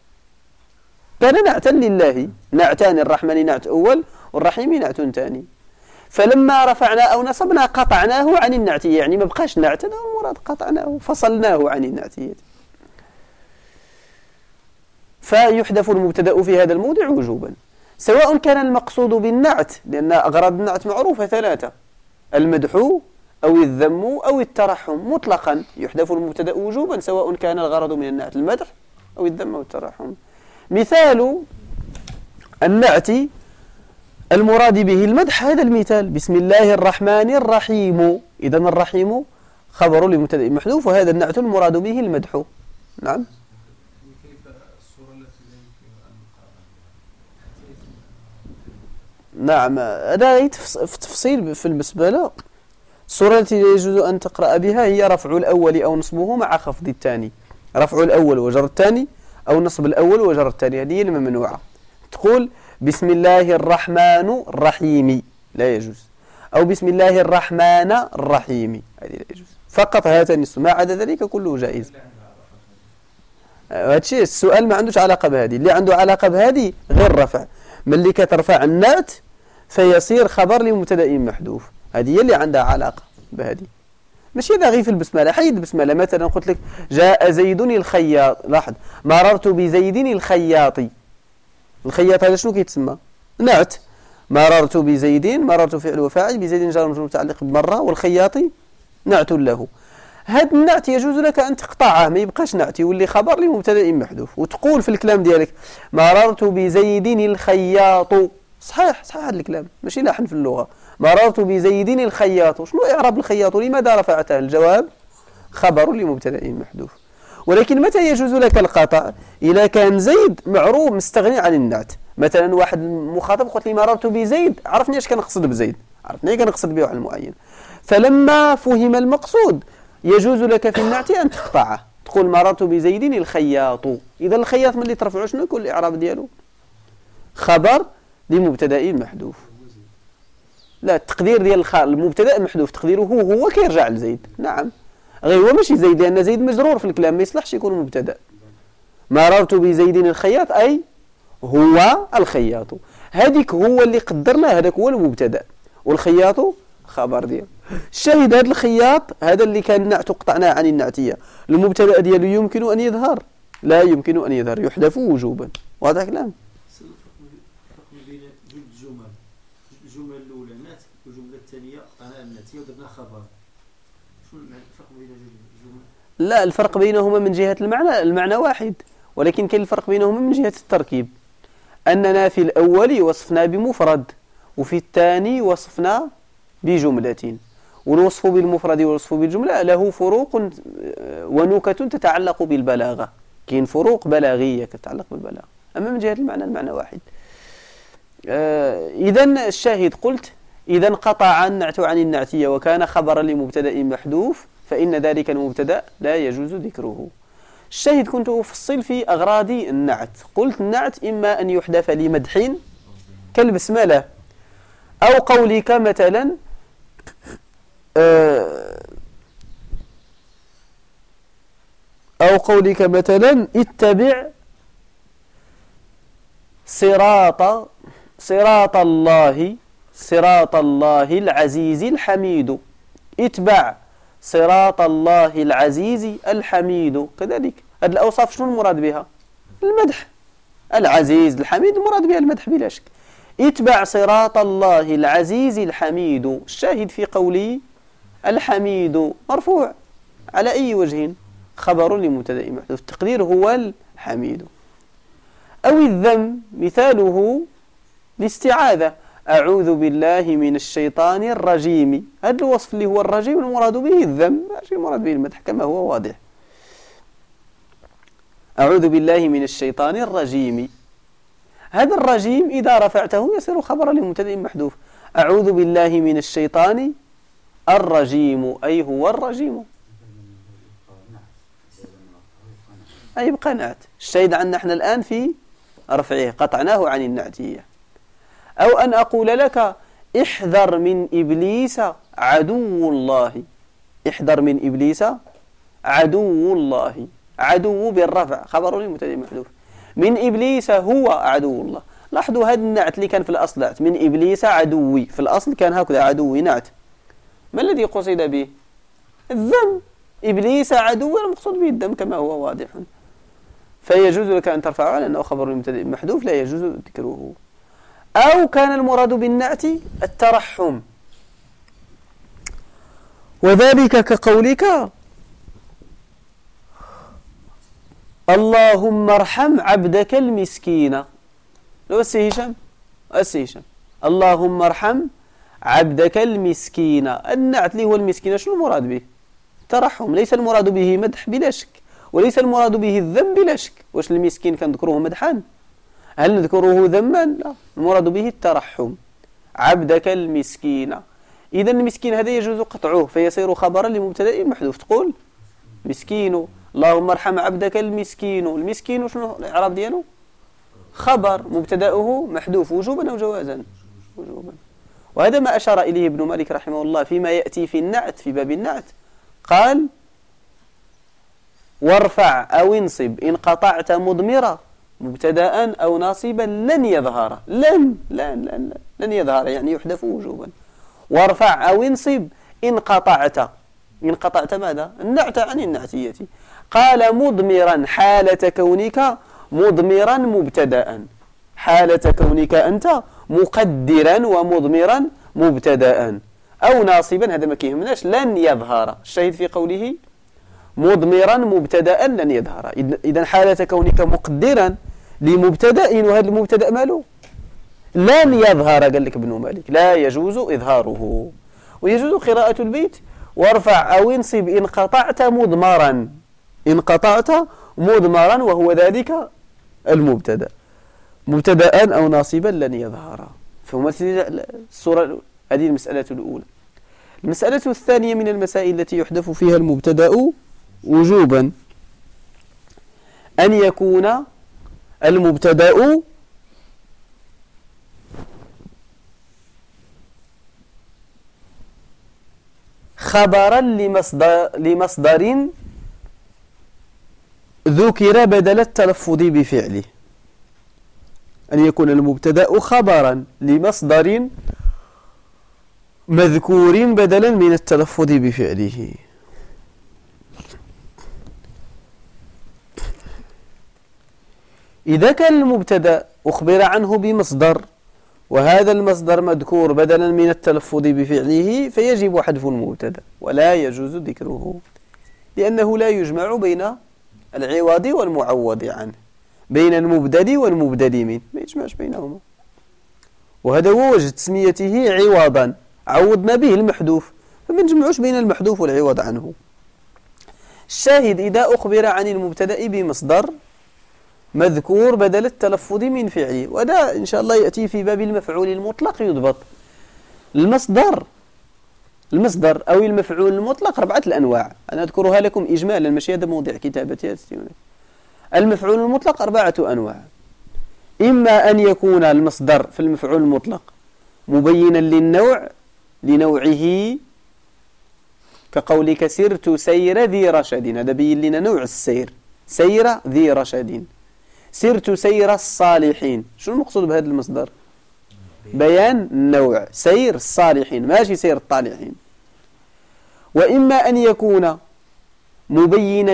نعتا لله، نعتان، الرحمن نعت أول والرحيم نعت ثاني. فلما رفعنا أو نصبنا قطعناه عن النعتية، يعني ما بقاش نعتا، المراد قطعناه فصلناه عن النعتية. فيحذف المبتدأ في هذا الموضع وجوبا. سواء كان المقصود بالنعت، لأن أغراض النعت معروفة 3: المدح أو الذم أو الترحم، مطلقا يحذف المبتدأ وجوبا سواء كان الغرض من النعت المدح أو الذم أو الترحم. مثال النعت المراد به المدح هذا المثال: بسم الله الرحمن الرحيم. إذن الرحيم خبر لمبتدأ محذوف، وهذا النعت المراد به المدح. نعم. كيف الصورة التي لا يمكن أن نعم، هذا تفصيل في المسبلة. الصورة التي يجوز أن تقرأ بها هي رفع الأول أو نصبه مع خفض الثاني، رفع الأول وجر الثاني أو نصب الأول وجر الثاني، هذه الممنوعة. تقول بسم الله الرحمن الرحيم لا يجوز، أو بسم الله الرحمن الرحيم، هذه لا يجوز. فقط هاتان ما عدا ذلك كله جائز. هذا الشيء السؤال ما عندوش علاقة بهذه، اللي عنده علاقة بهذه غير رفع، ملي كترفع النعت فيصير خبر لمبتدأ محذوف، هذه هي اللي عندها علاقة بهذه. ماشي إذا غير في البسملة، حيد البسملة. مثلا قلت لك جاء زيد الخياط، لاحظ مررت بزيد الخياط، الخياط هذا شنو كيتسمى؟ نعت. مررت بزيد، مررت فعل وفاعل، بزيد جار مجرور متعلق بمرة، والخياط نعت له. هذا النعت يجوز لك أن تقطعه، ما يبقاش نعت، يولي خبر لمبتدأ محذوف، وتقول في الكلام ديالك مررت بزيد الخياط. صحيح هذا الكلام ماشي لاحن في اللغة. مررت بزيد الخياط، شنو إعراب الخياط؟ لماذا رفعته؟ الجواب خبر لمبتدأ محذوف. ولكن متى يجوز لك القطع؟ إذا كان زيد معروف مستغني عن النعت. مثلا واحد مخاطب قلت لي مررت بزيد، عرفني ايش كنقصد بزيد، عرفني كنقصد به واحد معين، فلما فهم المقصود يجوز لك في النعت أن تقطعه، تقول مررت بزيد الخياط. إذا الخياط ملي ترفعه شنو يكون الإعراب ديالو؟ خبر لمبتدأ محذوف. لا، التقدير ديال المبتدأ محذوف تقديره هو كيرجع لزيد. نعم، غير هو ماشي زيد، لأن زيد مجرور في الكلام ما يصلحش يكون مبتدأ. مررت بزيد الخياط أي هو الخياط، هذيك هو اللي قدرنا، هذاك هو المبتدأ، والخياط خبر ديال. الشاهد هذا الخياط هذا اللي كان نعت قطعناه عن النعتية، المبتدأ ديالو يمكن أن يظهر؟ لا يمكن أن يظهر، يحذف وجوبا. واضح الكلام؟ الجملة الأولى نعت والجملة الثانية أنا النعتية ودرنا خبر، شنو الفرق بين الجمل؟ لا، الفرق بينهما من جهة المعنى واحد، ولكن كاين الفرق بينهما من جهة التركيب. أننا في الأول وصفنا بمفرد، وفي الثاني وصفنا بجملة، والوصف بالمفرد والوصف بالجملة له فروق ونكت تتعلق بالبلاغة، كاين فروق بلاغية تتعلق بالبلاغة، أما من جهة المعنى واحد. إذن الشاهد قلت إذا انقطع النعت عن النعتية وكان خبرا لمبتدأ محذوف فإن ذلك المبتدأ لا يجوز ذكره. الشاهد كنت أفصل في أغراض النعت، قلت النعت إما أن يحدث لمدح كالبسملة، أو قولك مثلا اتبع صراط الله العزيز الحميد، اتبع صراط الله العزيز الحميد. كذلك هذه الأوصاف شنو المراد بها؟ المدح. العزيز الحميد المراد بها المدح بلا شك. اتبع صراط الله العزيز الحميد. الشاهد في قولي الحميد مرفوع على أي وجه؟ خبر لمبتدأ محذوف، التقدير هو الحميد. أو الذم مثاله الاستعاذة، أعوذ بالله من الشيطان الرجيم. هذا الوصف اللي هو الرجيم المراد به الذم، ماشي المراد به المدح كما هو واضح. أعوذ بالله من الشيطان الرجيم، هذا الرجيم إذا رفعته يصير خبرا لمبتدأ محذوف. أعوذ بالله من الشيطان الرجيم أي هو الرجيم، أي يبقى نعت. الشاهد عندنا احنا الآن في رفعه، قطعناه عن النعتية. أو أن أقول لك احذر من إبليس عدو الله، احذر من إبليس عدو الله، عدو بالرفع خبر لمبتدأ محذوف. من إبليس هو عدو الله. لاحظوا هذا النعت اللي كان في الأصل نعت، من إبليس عدوي، في الأصل كان هكذا عدوي نعت، ما الذي قصد به؟ الذم. إبليس عدو المقصود به الذم كما هو واضح، فيجوز لك أن ترفعه على أنه خبر لمبتدأ محذوف لا يجوز ذكره. أو كان المراد بالنعت الترحم، وذلك كقولك اللهم ارحم عبدك المسكين. لو السهشام اللهم ارحم عبدك المسكين، النعت اللي هو المسكين شنو المراد به؟ ترحم، ليس المراد به مدح بلا شك، وليس المراد به الذم بلا شك. واش المسكين كنذكروه مدحا؟ هل نذكره ذما؟ لا، المراد به الترحم. عبدك المسكين، إذا المسكين هذا يجوز قطعه فيصير خبرا لمبتدأ محذوف، تقول مسكين اللهم ارحم عبدك المسكين. المسكين شنو الإعراب ديالو؟ خبر مبتدأه محذوف وجوبا أو جوازا؟ وجوبا. وهذا ما أشار إليه ابن مالك رحمه الله فيما يأتي في النعت، في باب النعت، قال وارفع أو انصب إن قطعت مضمرة مبتدأ أو ناصبا لن يظهر. لن يظهر يعني يحذف وجوبا. وارفع أو انصب إن قطعت ماذا؟ النعت عن النعتية. قال مضمرا حالة كونك مضمرا مبتدأ، حالة كونك أنت مقدرا ومضمرا مبتدأ، أو ناصبا هذا ما كيهمناش لن يظهر. الشاهد في قوله مضمرا مبتدأ لن يظهر. إذا حالة كونك مقدرا لمبتدأ، وهذا المبتدأ ماله؟ لن يظهر. قال لك ابن مالك لا يجوز إظهاره. ويجوز قراءة البيت وارفع أو انصب إن قطعت مضمرا، إن قطعت مضمرا وهو ذلك المبتدأ، مبتدأ أو ناصبا لن يظهر. فهما الصورة، هذه المسألة الأولى. المسألة الثانية من المسائل التي يحذف فيها المبتدأ وجوبا أن يكون المبتدأ خبرا لمصدر ذكر بدل التلفظ بفعله. أن يكون المبتدأ خبرا لمصدر مذكور بدلا من التلفظ بفعله. إذا كان المبتدأ أخبر عنه بمصدر وهذا المصدر مذكور بدلا من التلفظ بفعله فيجب حذف المبتدأ ولا يجوز ذكره، لأنه لا يجمع بين العوض والمعوض عنه، بين المبدل والمبدل منه، ما يجمعش بينهما. وهذا هو وجه تسميته عوضا، عوضنا به المحذوف، فما نجمعوش بين المحذوف والعوض عنه. الشاهد إذا أخبر عن المبتدأ بمصدر مذكور بدل التلفظ من فعله، وهذا إن شاء الله يأتي في باب المفعول المطلق يضبط. المصدر أو المفعول المطلق 4 الأنواع، أنا أذكرها لكم إجمالا ماشي هذا موضع كتابتها. المفعول المطلق 4 أنواع. إما أن يكون المصدر في المفعول المطلق مبينا لنوعه كقولك سرت سير ذي رشد، هذا بين لنا نوع السير، سير ذي رشد. سرت سير الصالحين، شو المقصود بهذا المصدر؟ بيان النوع، سير الصالحين ماشي سير الطالحين. وإما أن يكون مبينا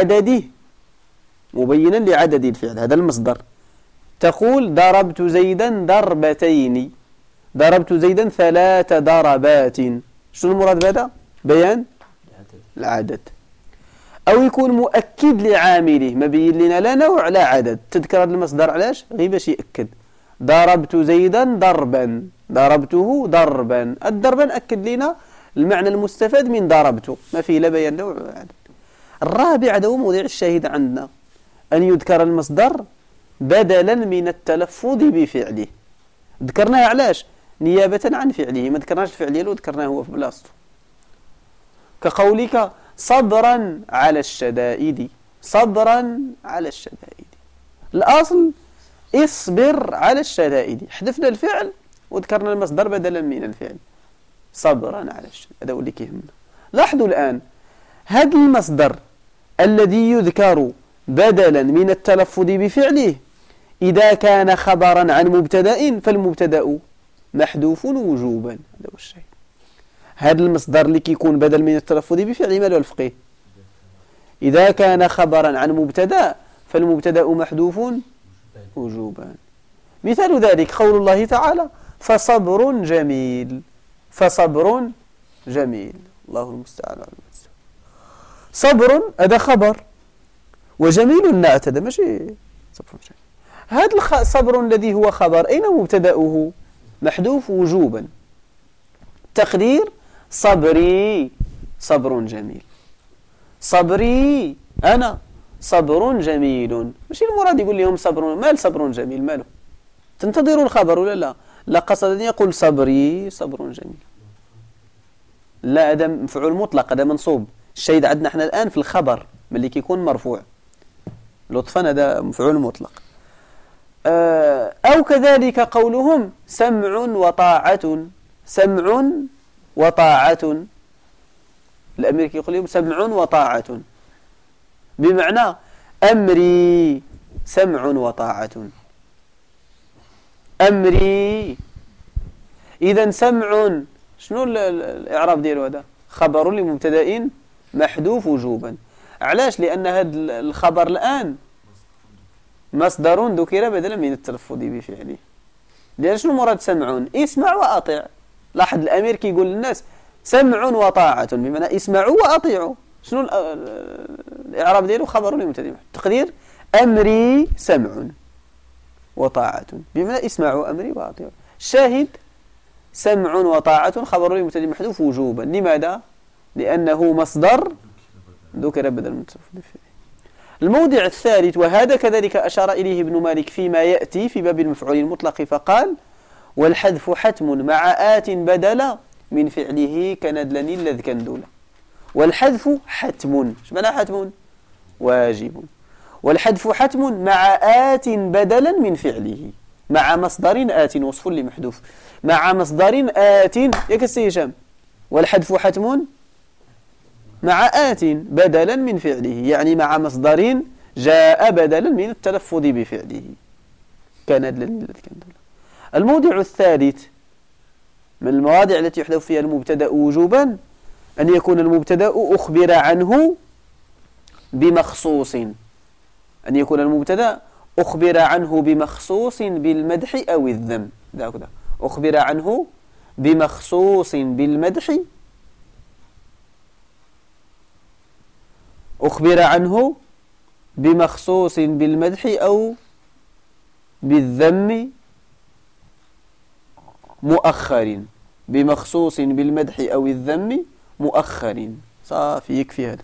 لعدد الفعل، هذا المصدر. تقول ضربت زيدا ضربتين، ضربت زيدا 3 ضربات، شو المراد بهذا؟ بيان العدد. أو يكون مؤكد لعامله، ما بين لنا لا نوع لا عدد. تذكر هذا المصدر علاش؟ غير باش يأكد. ضربت زيدا ضربا، ضربته ضربا، الضربا أكد لنا المعنى المستفاد من ضربته، ما فيه لا بيان نوع ولا عدد. الرابع هذا هو موضع الشاهد عندنا، أن يذكر المصدر بدلا من التلفظ بفعله. ذكرناه علاش؟ نيابة عن فعله، ما ذكرناش الفعل ديالو، ذكرناه هو في بلاصته. كقولك صبرا على الشدائد، صبرا على الشدائد. الأصل اصبر على الشدائد، حذفنا الفعل وذكرنا المصدر بدلا من الفعل، صبرا على الشدائد. هذا هو اللي كيهمنا. لاحظوا الآن هذا المصدر الذي يذكر بدلا من التلفظ بفعله إذا كان خبرا عن مبتدأ فالمبتدأ محذوف وجوبا. هذا هو الشيء. هذا المصدر اللي كيكون بدل من التلفظ بفعله ماله الفقيه؟ إذا كان خبرا عن مبتدأ فالمبتدأ محذوف وجوبا. مثال ذلك قول الله تعالى فصبر جميل. فصبر جميل، الله المستعان. صبر هذا خبر، وجميل نعت، هذا ماشي صبر جميل. هذا الصبر الذي هو خبر أين مبتدأه؟ محذوف وجوبا. تقدير صبري صبر جميل، صبري أنا صبر جميل. ماشي المراد يقول لهم صبر، مال صبر جميل ماله؟ تنتظروا الخبر ولا لا؟ لا قصد أن يقول صبري صبر جميل، لا، هذا مفعول مطلق، هذا منصوب. الشيء عندنا احنا الآن في الخبر ملي كيكون مرفوع لطفا هذا مفعول مطلق. أو كذلك قولهم سمع وطاعة. سمع وطاعة، الأمريكي يقول لهم سمع وطاعة، بمعنى أمري سمع وطاعة، أمري. إذا سمع شنو الإعراب ديالو؟ هذا خبر لمبتدأ محذوف وجوبا. علاش؟ لأن هذا الخبر الآن مصدر ذكر بدلا من التلفظ بفعله. لأن شنو مراد سمع؟ اسمع وأطيع. لاحظ الأمير كيقول للناس سمع وطاعة، بمعنى اسمعوا وأطيعوا. شنو الإعراب ديالو؟ خبر لمبتدأ، تقدير أمري سمع وطاعة، بمعنى اسمعوا أمري وأطيعوا. الشاهد سمع وطاعة خبر لمبتدأ محذوف وجوبا. لماذا؟ لأنه مصدر ذكر بدل من التلفظ بفعله. الموضع الثالث، وهذا كذلك أشار إليه ابن مالك فيما يأتي في باب المفعول المطلق، فقال والحذف حتم مع آت بدل من فعله كندلني الذ كندولا. والحذف حتم، ايش معنى حتم؟ واجب. والحذف حتم مع آت بدلا من فعله، مع مصدر آت، وصف لمحذوف، مع مصدر آت. ياك السي هشام؟ والحذف حتم مع آت بدلا من فعله، يعني مع مصدر جاء بدلا من التلفظ بفعله كندلني الذ كندولا. الموضع الثالث من المواضع التي يحذف فيها المبتدأ وجوبا أن يكون المبتدأ أخبر عنه بمخصوص، أن يكون المبتدأ أخبر عنه بمخصوص بالمدح أو الذم. هكذا أخبر عنه بمخصوص بالمدح، أخبر عنه بمخصوص بالمدح أو بالذم مؤخر، بمخصوص بالمدح أو الذم مؤخر. صافي، يكفي هذا.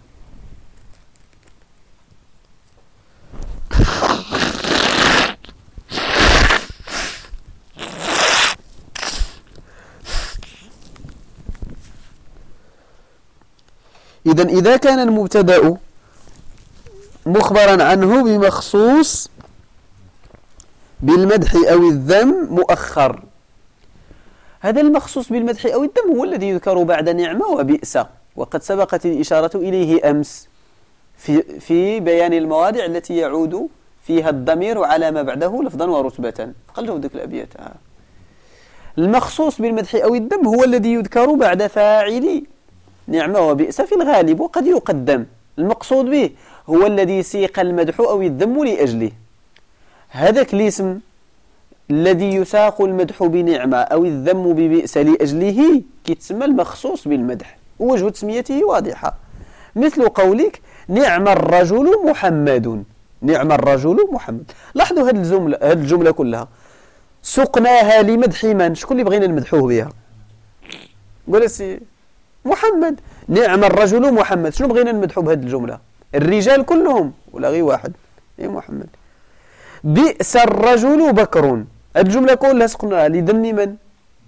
إذا كان المبتدأ مخبرا عنه بمخصوص بالمدح أو الذم مؤخر، هذا المخصوص بالمدح أو الذم هو الذي يذكر بعد نعمة وبئس، وقد سبقت الإشارة إليه أمس في بيان المواضع التي يعود فيها الضمير على ما بعده لفظا ورتبة. قلوا ذلك الأبيات. المخصوص بالمدح أو الذم هو الذي يذكر بعد فاعل نعمة وبئس في الغالب، وقد يقدم. المقصود به هو الذي سيق المدح أو الذم لأجله. هذاك الاسم الذي يساق المدح بنعمة أو الذم ببئس لأجله كيتسمى المخصوص بالمدح، ووجه تسميته واضحة، مثل قولك نعم الرجل محمد. نعم الرجل محمد. لاحظوا هذه الجملة كلها سقناها لمدح من؟ شكون اللي بغينا نمدحوه بها؟ قول سي محمد. نعم الرجل محمد، شنو بغينا نمدحوا بهذه الجملة؟ الرجال كلهم ولا غير واحد؟ إيه محمد. بئس الرجل بكر، الجملة كلها سقناها لذم من؟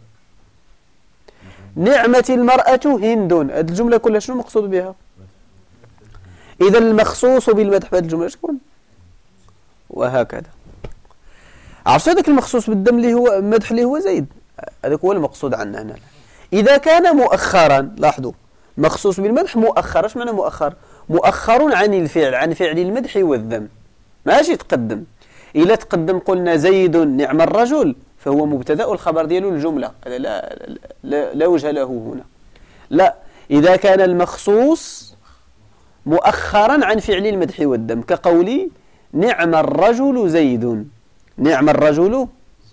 نعمة المرأة هند، الجملة كلها شنو مقصود بها؟ إذا المخصوص بالمدح بهذه الجملة شكون؟ وهكذا. عرفتوا هذاك المخصوص بالذم اللي هو مدح اللي هو زيد، هذاك هو المقصود عنا هنا. إذا كان مؤخرا، لاحظوا مخصوص بالمدح مؤخر. ايش معنى مؤخر؟ مؤخر عن الفعل، عن فعل المدح والذم، ماشي تقدم. إلا تقدم قلنا زيد نعم الرجل فهو مبتدأ الخبر ديالو الجملة، هذا لا وجه له هنا. لا، إذا كان المخصوص مؤخرا عن فعل المدح والذم كقولي نعم الرجل زيد. نعم الرجل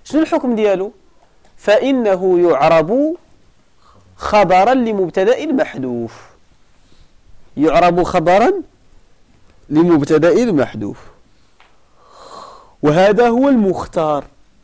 شنو الحكم ديالو؟ فإنه يعرب خبرا لمبتدأ محذوف، يعرب خبرا لمبتدأ محذوف، وهذا هو المختار.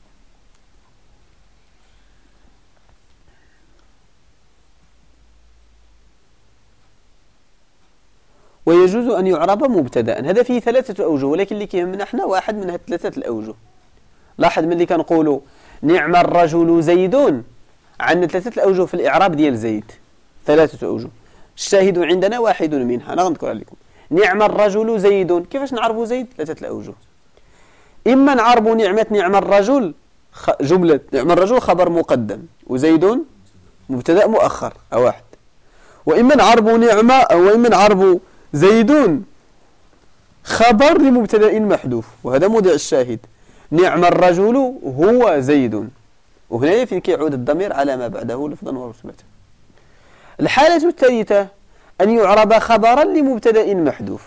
ويجوز أن يعرب مبتدأ. هذا فيه 3 أوجه، ولكن اللي كيهمنا احنا واحد من هاد 3 الأوجه. لاحظ ملي كنقولوا نعم الرجل زيد، عندنا 3 الأوجه في الإعراب ديال زيد، 3 أوجه. الشاهد عندنا واحد منها، أنا غنذكرها لكم. نعم الرجل زيد، كيفاش نعرفوا زيد؟ 3 الأوجه. إما نعربوا نعم الرجل جملة نعم الرجل خبر مقدم وزيد مبتدأ مؤخر، واحد. وإما نعربوا وإما نعربوا زيد خبر لمبتدأ محذوف، وهذا موضع الشاهد. نعم الرجل هو زيد، وهنا فين كيعود الضمير على ما بعده لفظا ورتبة. الحالة الثالثة أن يعرب خبرا لمبتدأ محذوف.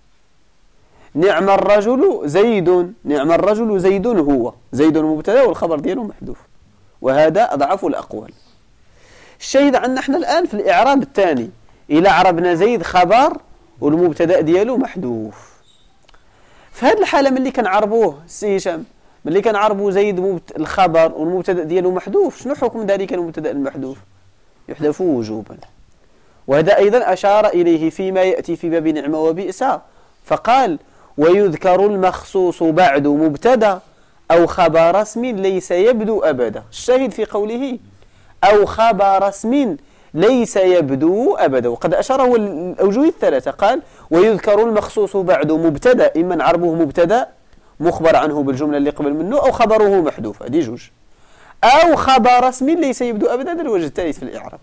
نعم الرجل زيد، نعم الرجل زيد هو، زيد مبتدأ والخبر دياله محذوف، وهذا أضعف الأقوال. الشاهد عندنا احنا الآن في الإعراب الثاني، إلى عربنا زيد خبر والمبتدأ دياله محذوف. في هذه الحالة ملي كنعربوه السي هشام، ملي كنعربوا زيد الخبر والمبتدأ دياله محذوف، شنو حكم ذلك المبتدأ المحذوف؟ يحذف وجوبا. وهذا أيضا أشار إليه فيما يأتي في باب نعمة وبئس، فقال ويذكر المخصوص بعد مبتدأ أو خبر اسم ليس يبدو أبدا. الشاهد في قوله أو خبر اسم ليس يبدو أبدا، وقد أشاره الأوجه الثلاثة. قال ويذكر المخصوص بعد مبتدأ، إما نعربه مبتدأ مخبر عنه بالجملة اللي قبل منه، أو خبره محذوف، هذه جوج. أو خبر اسم ليس يبدو أبدا، هذا الوجه الثالث في الإعراب.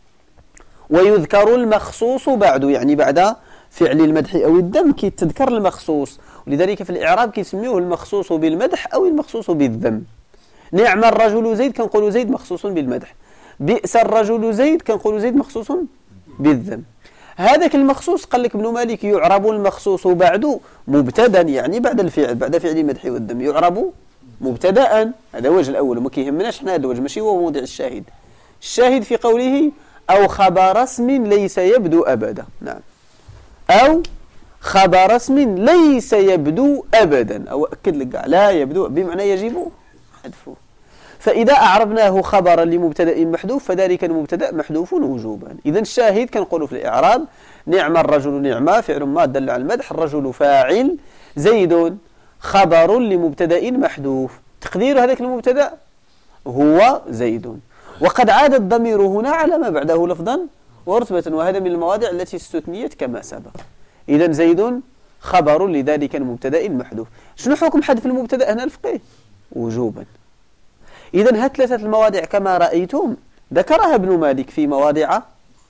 ويذكر المخصوص بعد، يعني بعد فعل المدح أو الذم كيتذكر المخصوص، ولذلك في الإعراب كيسميوه المخصوص بالمدح أو المخصوص بالذم. نعم الرجل زيد كنقولوا زيد مخصوص بالمدح، بئس الرجل زيد كنقولوا زيد مخصوص بالذم. هذاك المخصوص قال لك ابن مالك يعرب المخصوص بعد مبتدا، يعني بعد الفعل، بعد فعل المدح والذم يعرب مبتدا. هذا وجه الأول، وما كيهمناش حنا هذا الوجه، ماشي هو موضع الشاهد. الشاهد في قوله أو خبر اسم ليس يبدو أبدا. نعم، أو خبر اسم ليس يبدو أبدا، أو أكد لك لا يبدو بمعنى يجب حذفه. فإذا أعربناه خبرا لمبتدأ محذوف فذلك المبتدأ محذوف وجوبا. إذن الشاهد كنقولوا في الإعراب نعم الرجل نعمة فعل ما دل على المدح، الرجل فاعل، زيد خبر لمبتدأ محذوف، تقدير هذاك المبتدأ هو زيد. وقد عاد الضمير هنا على ما بعده لفظا ورتبة، وهذا من المواضع التي استثنيت كما سبق. إذن زيد خبر لذلك المبتدأ المحذوف. شنو حكم حذف المبتدأ هنا الفقيه؟ وجوبا. إذن هات 3 المواضع كما رأيتم ذكرها ابن مالك في مواضع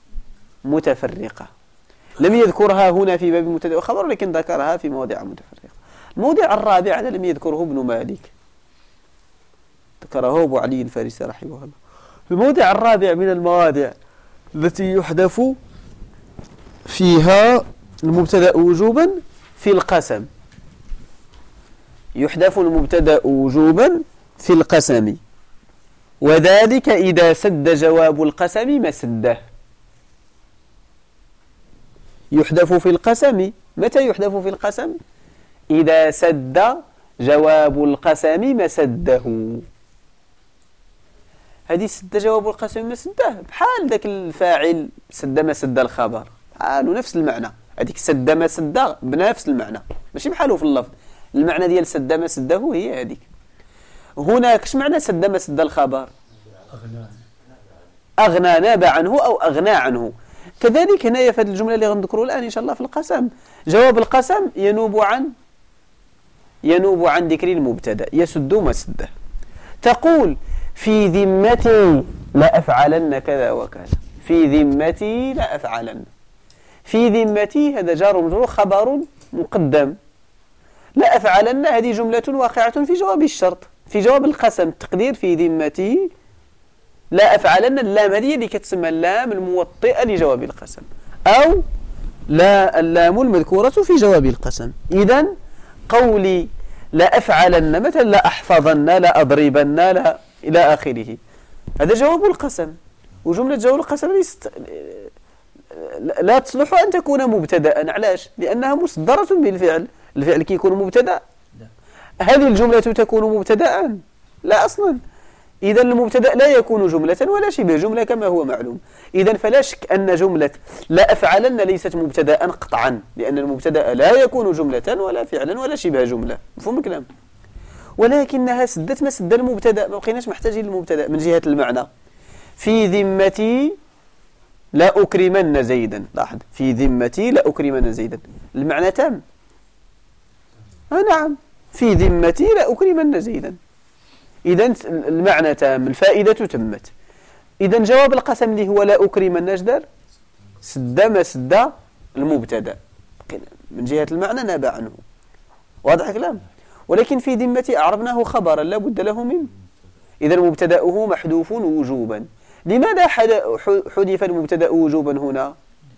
متفرقة، لم يذكرها هنا في باب المبتدأ وخبر، لكن ذكرها في مواضع متفرقة. الموضع الرابع لم يذكره ابن مالك، ذكره أبو علي الفارسي رحمه الله. الموضع الرابع من المواضع التي يحذف فيها المبتدأ وجوبا في القسم، يحذف المبتدأ وجوبا في القسم، وذلك إذا سد جواب القسم مسده. يحذف في القسم، متى يحذف في القسم؟ إذا سد جواب القسم مسده. هذه سد جواب القسم مسده بحال ذاك الفاعل سد مسد الخبر، بحاله نفس المعنى. هذيك سد مسد بنفس المعنى، ماشي بحاله في اللفظ، المعنى ديال سد مسده هي هذيك. هناك اش معنى سد مسد الخبر؟ أغنى، ناب عنه أو أغنى عنه. كذلك هنا في هذه الجملة اللي غنذكروا الآن إن شاء الله في القسم، جواب القسم ينوب عن ذكر المبتدأ، يسد مسده. تقول في ذمتي لا أفعلن كذا وكذا، في ذمتي لا أفعلن. في ذمتي هذا جار ومجرور خبر مقدم، لا أفعلن هذه جملة واقعة في جواب الشرط، في جواب القسم. التقدير في ذمتي لا أفعلن، اللام هذه اللي كتسمى اللام الموطئة لجواب القسم، أو لا اللام المذكورة في جواب القسم. إذن قولي لا أفعلن مثلا، لا أحفظن، لا أضربن، لا إلى آخره. هذا جواب القسم. وجملة جواب القسم لا تصلح أن تكون مبتدأ. علاش؟ لأنها مصدرة بالفعل. الفعل كي يكون مبتدأ. هذه الجملة تكون مبتدأ؟ لا أصلا. إذا المبتدأ لا يكون جملة ولا شبه جملة كما هو معلوم. إذا فلا شك أن جملة لا أفعلن ليست مبتدأ قطعا، لأن المبتدأ لا يكون جملة ولا فعلا ولا شبه جملة. مفهوم الكلام؟ ولكنها سدت مسد المبتدأ، ما بقيناش محتاجين للمبتدأ من جهة المعنى. في ذمتي لا أكرمن زيدا. لاحظ، في ذمتي لا أكرمن زيدا، المعنى تام. نعم، في ذمتي لا أكرمن زيدا. إذا المعنى تام، الفائدة تمت. إذا جواب القسم اللي هو لا أكرمن اجدر سد مسد المبتدأ من جهة المعنى ناب عنه. واضح الكلام؟ ولكن في ذمتي أعربناه خبرا لا بد له منه. إذا مبتدأه محذوف وجوبا. لماذا حذف المبتدأ وجوبا هنا؟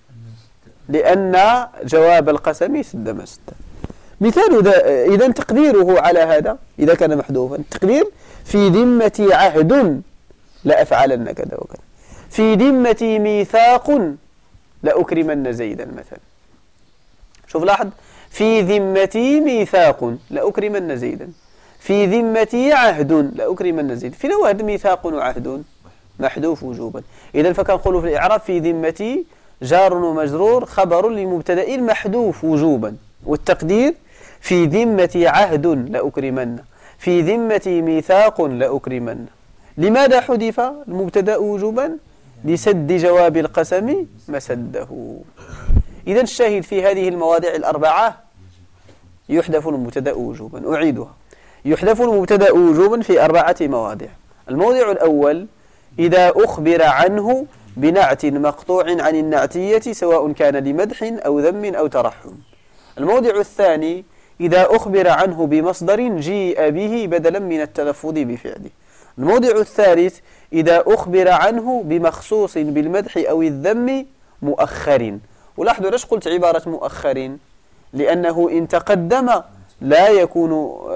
لأن جواب القسم سد مسد. مثال إذا تقديره على هذا إذا كان محذوفا، تقدير في ذمتي عهد لا أفعلن كذا وكذا، في ذمتي ميثاق لا أكرمن زيدا مثلا. شوف لاحظ، في ذمتي ميثاق لا أكرمن زيدا، في ذمتي عهد لا أكرمن زيدا. في نوع ميثاق وعهد محذوف وجوبا. إذا فكنقولوا في الإعراب في ذمتي جار ومجرور خبر لمبتدأ محذوف وجوبا، والتقدير في ذمتي عهد لا أكرمن، في ذمتي ميثاق لا أكرمن. لماذا حذف المبتدأ وجوبا؟ لسد جواب القسم مسده. إذا الشاهد في هذه المواضع الأربعة يحذف المبتدأ وجوبا. أعيدها، يحذف المبتدأ وجوبا في 4 مواضع. الموضع الأول إذا أخبر عنه بنعت مقطوع عن النعتية سواء كان لمدح أو ذم أو ترحم. الموضع الثاني إذا أخبر عنه بمصدر جيء به بدلا من التلفظ بفعله. الموضع الثالث إذا أخبر عنه بمخصوص بالمدح أو الذم مؤخر. ولاحظوا ليش قلت عبارة مؤخر؟ لأنه إن تقدم لا يكون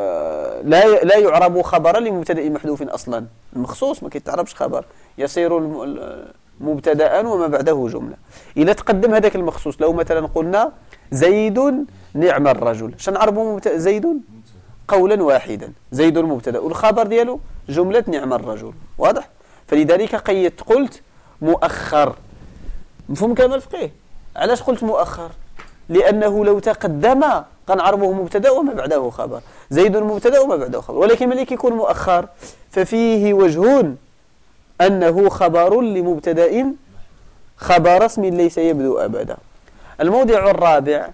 لا يعرب خبرا لمبتدأ محذوف أصلا. المخصوص ما كيتعربش خبر، يصير مبتدأ وما بعده جملة. إذا تقدم هذاك المخصوص، لو مثلا قلنا زيد نعم الرجل، شنعربه زيد قولا واحدا، زيد المبتدأ والخبر ديالو جملة نعم الرجل. واضح؟ فلذلك قيدت قلت مؤخر. مفهوم كلام الفقيه؟ علاش قلت مؤخر؟ لأنه لو تقدم قنعربه مبتدأ وما بعده خبر، زيد مبتدأ وما بعده خبر. ولكن ملي كيكون مؤخر ففيه وجه أنه خبر لمبتدأ خبر اسم ليس يبدو أبدا. الموضع الرابع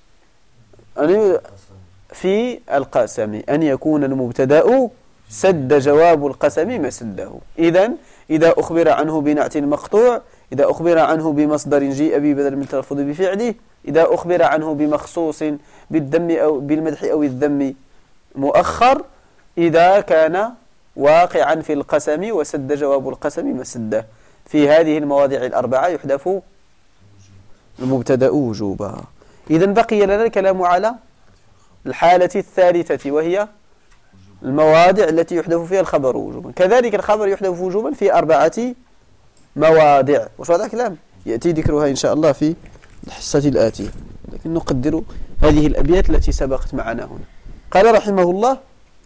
في القسم أن يكون المبتدأ سد جواب القسم مسده. إذا أخبر عنه بنعت مقطوع، إذا أخبر عنه بمصدر جيء به بدل من التلفظ بفعله، إذا أخبر عنه بمخصوص بالذم أو بالمدح أو الذم مؤخر، إذا كان واقعا في القسم وسد جواب القسم مسده. في هذه المواضع الأربعة يحذف المبتدأ وجوبا. إذا بقي لنا الكلام على الحالة الثالثة وهي المواضع التي يحذف فيها الخبر وجوبا. كذلك الخبر يحذف وجوبا في 4 مواضع. وش هذا الكلام؟ يأتي ذكرها إن شاء الله في الحصة الآتية، لكن نقدر هذه الأبيات التي سبقت معنا هنا. قال رحمه الله: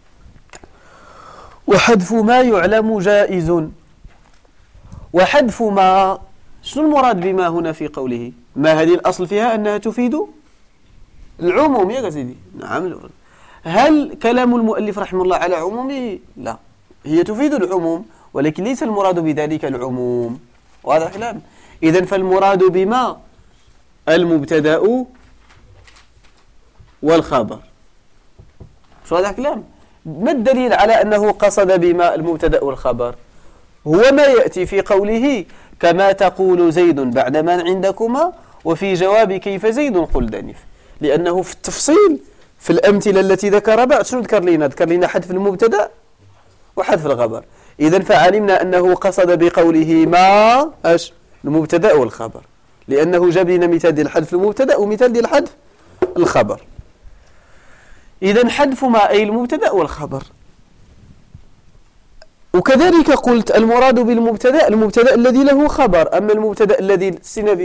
وحذف ما يعلم جائز. وحذف ما، شنو المراد بما هنا في قوله؟ ما هذه الأصل فيها أنها تفيد العموم يا سيدي. نعم. هل كلام المؤلف رحمه الله على عمومه؟ لا، هي تفيد العموم ولكن ليس المراد بذلك العموم. وهذا الكلام. إذن فالمراد بما المبتدأ والخبر. شو هذا الكلام؟ ما الدليل على أنه قصد بما المبتدأ والخبر؟ هو ما يأتي في قوله كما تقول زيد بعد من عندكما وفي جواب كيف زيد قل دنف. لأنه في التفصيل في الأمثلة التي ذكر بعد شنو ذكر لنا؟ ذكر لنا حذف المبتدأ وحذف الخبر. إذن فعلمنا أنه قصد بقوله ما المبتدأ والخبر، لأنه جاب لنا مثال ديال حذف المبتدأ ومثال ديال حذف الخبر. إذن حذف ما أي المبتدأ والخبر. وكذلك قلت المراد بالمبتدأ المبتدأ الذي له خبر. أما المبتدأ الذي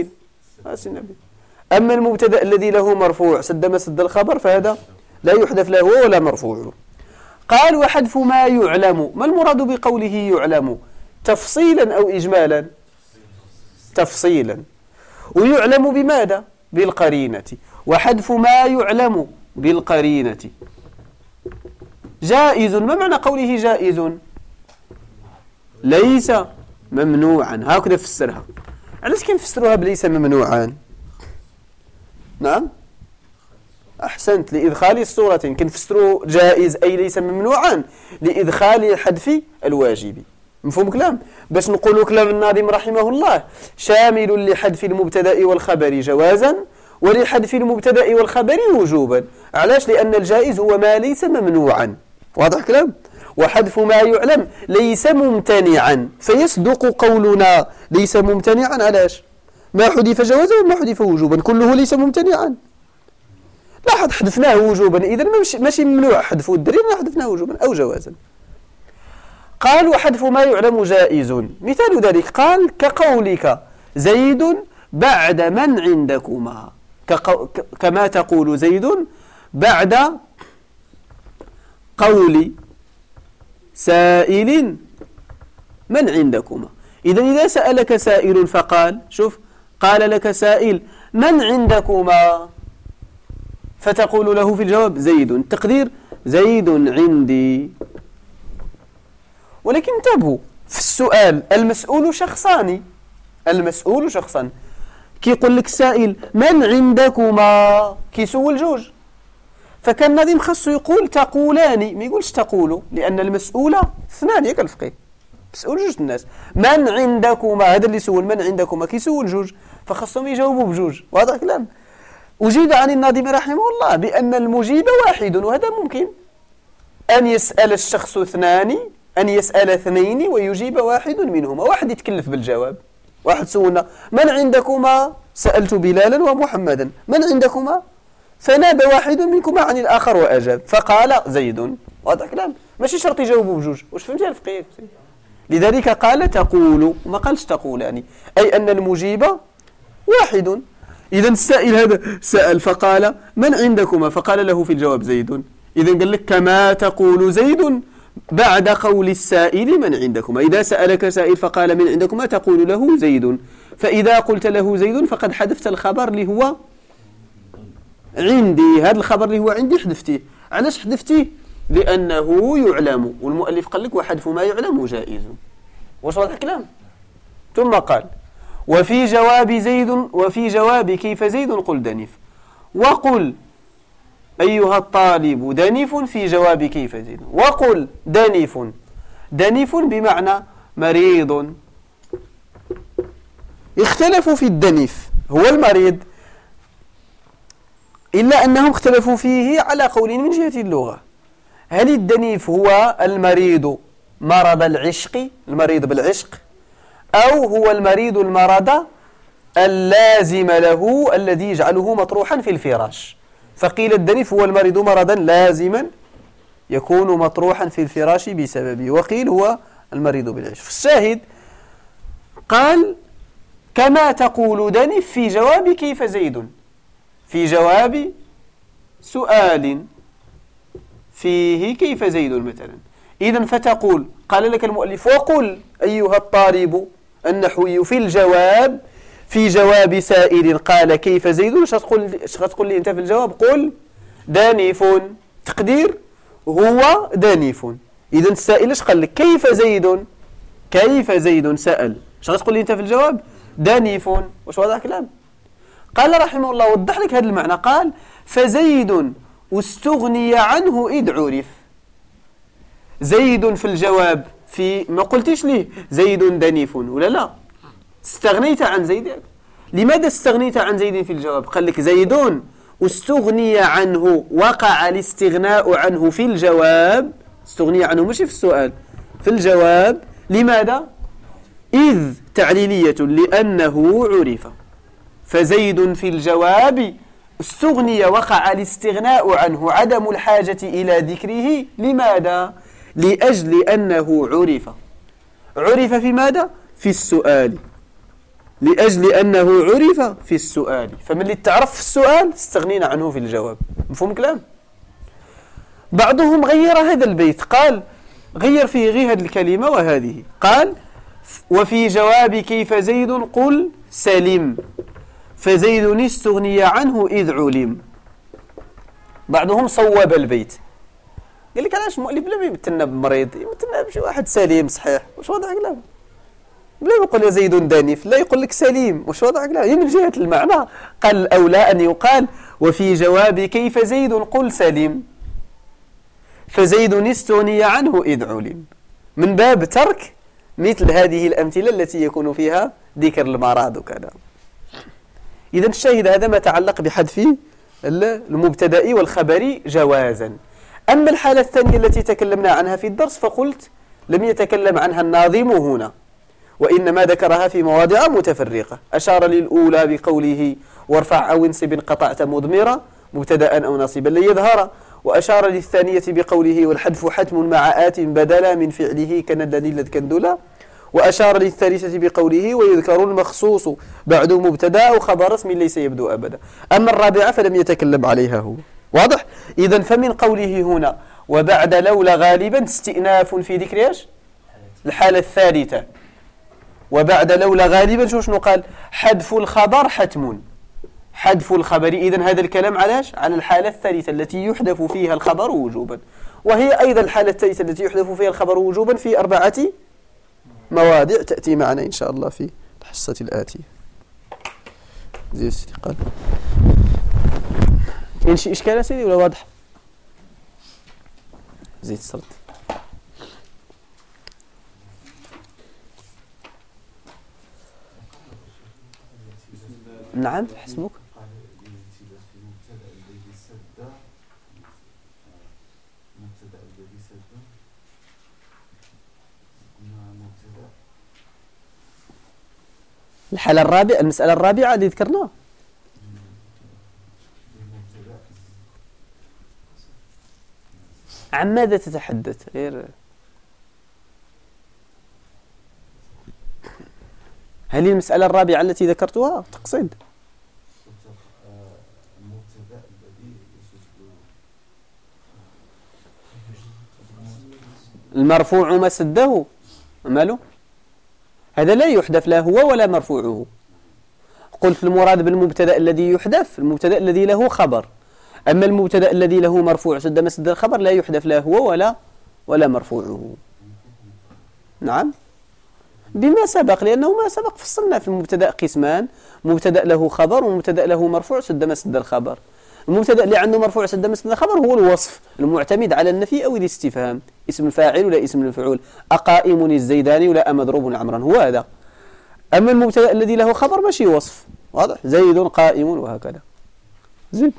أما المبتدأ الذي له مرفوع سد مسد الخبر فهذا لا يحذف له ولا مرفوع. قال وحذف ما يعلم. ما المراد بقوله يعلم؟ تفصيلا أو إجمالا؟ تفصيلا. ويعلم بماذا؟ بالقرينة. وحذف ما يعلم بالقرينة جائز. ما معنى قوله جائز؟ ليس ممنوعا. هكذا فسرها. علاش كنفسروها بليس ممنوعا؟ نعم أحسنت، لإدخال الصورة. كنفسروا جائز أي ليس ممنوعا لإدخال حذف الواجب. مفهوم كلام؟ باش نقولوا كلام الناظم رحمه الله شامل لحذف المبتدأ والخبر جوازا ولحذف المبتدأ والخبر وجوبا. علاش؟ لأن الجائز هو ما ليس ممنوعا. واضح كلام؟ وحذف ما يعلم ليس ممتنعا، فيصدق قولنا ليس ممتنعا. علاش؟ ما حذف جوازا وما حذف وجوبا كله ليس ممتنعا. لاحظ حذفناه وجوبا، إذن ماشي ممنوع حذفه الدليل، حذفناه وجوبا أو جوازا. قال وحذف ما يعلم جائز. مثال ذلك قال كقولك زيد بعد من عندكما، كما تقول زيد بعد قول سائل من عندكما. إذا سألك سائل فقال شوف قال لك سائل من عندكما فتقول له في الجواب زيد. التقدير زيد عندي. ولكن انتبهوا في السؤال المسؤول شخصان. المسؤول شخصان. كي يقول لك السائل من عندكما كيسول جوج، فكان الناظم خاصو يقول تقولان، ما يقولش تقولوا، لأن المسؤول اثنان ياك الفقيه مسؤول جوج الناس. من عندكما هذا اللي سول من عندكما كيسول جوج، فخاصهم يجاوبوا بجوج. واضح كلام؟ أجيب عن الناظم رحمه الله بأن المجيب واحد، وهذا ممكن أن يسأل الشخص اثنان، أن يسأل اثنين ويجيب واحد منهما. واحد يتكلف بالجواب. واحد سولنا من عندكما، سألت بلالا ومحمدا من عندكما، فناب واحد منكما عن الآخر وأجاب فقال زيد. واضح كلام؟ ماشي شرط يجاوبوا بجوج. واش فهمتي الفقيه؟ لذلك قال تقول وما قالش تقولان، أي أن المجيب واحد. إذا السائل هذا سأل فقال من عندكما فقال له في الجواب زيد. إذا قال لك كما تقول زيد بعد قول السائل من عندكما. إذا سألك سائل فقال من عندكما تقول له زيد، فإذا قلت له زيد فقد حذفت الخبر اللي هو عندي. هذا الخبر اللي هو عندي حذفتيه. علاش حذفتيه؟ لأنه يعلم، والمؤلف قال لك وحذف ما يعلم جائز. واش واضح الكلام؟ ثم قال وفي جواب كيف زيد قل دنيف. وقل أيها الطالب دنيف في جواب كيف زيد. وقل دنيف. دنيف بمعنى مريض. اختلفوا في الدنيف هو المريض، إلا أنهم اختلفوا فيه على قول من جهة اللغة. هل الدنيف هو المريض مرض العشق، المريض بالعشق، أو هو المريض المرض اللازم له الذي يجعله مطروحا في الفراش؟ فقيل الدنيف هو المريض مرضا لازما يكون مطروحا في الفراش بسببه، وقيل هو المريض بالعشق. الشاهد قال كما تقول دنيف في جواب كيف زيد، في جواب سؤال فيه كيف زيد مثلا. إذن فتقول قال لك المؤلف وقل أيها الطالب النحوي في جواب سائل قال كيف زيد. اش غتقول لي انت في الجواب؟ قل دانيف. تقدير هو دانيف. إذن السائل اش قال لك؟ كيف زيد سأل. اش غتقول لي انت في الجواب؟ دانيف. واش واضح كلام؟ قال رحمه الله وضح لك هذا المعنى. قال فزيد استغني عنه إذ عرف. زيد في الجواب ما قلتش ليه زيد دنيف ولا لا؟ استغنيت عن زيد. لماذا استغنيت عن زيد في الجواب؟ قال لك زيد استغني عنه، وقع الاستغناء عنه في الجواب. استغني عنه مش في السؤال، في الجواب. لماذا؟ إذ تعليلية لأنه عرف. فزيد في الجواب استغني وقع الاستغناء عنه عدم الحاجة إلى ذكره. لماذا؟ لأجل أنه عرف في ماذا؟ في السؤال. لأجل أنه عرف في السؤال، فمن اللي تعرف في السؤال استغنينا عنه في الجواب. مفهوم الكلام؟ بعضهم غير هذا البيت، قال غير فيه غير هذه الكلمة وهذه، قال وفي جواب كيف زيد قل سلم فزيد استغني عنه إذ علم. بعضهم صوب البيت، قال لك علاش المؤلف بلا ما يمثلنا بمريض يمثلنا بشي واحد سليم صحيح. واش وضعك؟ لا بلا ما يقول زيد دانف، لا يقول لك سليم. واش وضعك؟ لا هي من جهة المعنى. قال الأولى أن يقال وفي جواب كيف زيد قل سلم فزيد استغني عنه إذ علم، من باب ترك مثل هذه الأمثلة التي يكون فيها ذكر المرض وكذا. إذا الشاهد هذا ما تعلق بحذف المبتدأ والخبر جوازا. أما الحالة الثانية التي تكلمنا عنها في الدرس فقلت لم يتكلم عنها الناظم هنا، وإنما ذكرها في مواضع متفرقة. أشار للأولى بقوله وارفع أو انصب قطعت مضمرة مبتدأ أو ناصبا ليظهر، وأشار للثانية بقوله والحذف حتم مع آت بدلا من فعله كندني لذكندلا، وأشار للثالثة بقوله ويذكر المخصوص بعد مبتدا أو خبر اسم ليس يبدو أبدا. أما الرابعة فلم يتكلم عليها هو. واضح؟ إذن فمن قوله هنا وبعد لولا غالبا استئناف في ذكر ايش؟ الحالة الثالثة. وبعد لولا غالبا شنو قال؟ حذف الخبر حتم، حذف الخبر. إذن هذا الكلام علاش؟ على الحالة الثالثة التي يحذف فيها الخبر وجوبا، وهي أيضا الحالة الثالثة التي يحذف فيها الخبر وجوبا في 4 مواضع تأتي معنا إن شاء الله في الحصة الآتية. زي سيدي قال إن شي إشكال يا سيدي ولا واضح؟ زيد صرت. نعم حسبك. الحالة الرابعة، المسألة الرابعة اللي ذكرناها. عن ماذا تتحدث؟ غير هل المسألة الرابعة التي ذكرتها تقصد؟ المرفوع ما سده ماله؟ هذا لا يحذف لا هو ولا مرفوعه. قلت المراد بالمبتدأ الذي يحذف المبتدأ الذي له خبر، أما المبتدأ الذي له مرفوع سد مسد الخبر لا يحذف لا هو ولا مرفوعه. نعم بما سبق، لأنه ما سبق فصلنا في المبتدأ قسمان، مبتدأ له خبر ومبتدأ له مرفوع سد مسد الخبر. المبتدأ اللي عنده مرفوع سد مسد الخبر هو الوصف المعتمد على النفي أو الاستفهام، اسم الفاعل ولا اسم المفعول، أقائم الزيداني ولا أمضروب عمرا، هو هذا. أما المبتدأ الذي له خبر ماشي وصف، واضح؟ زيد قائم وهكذا. زيد.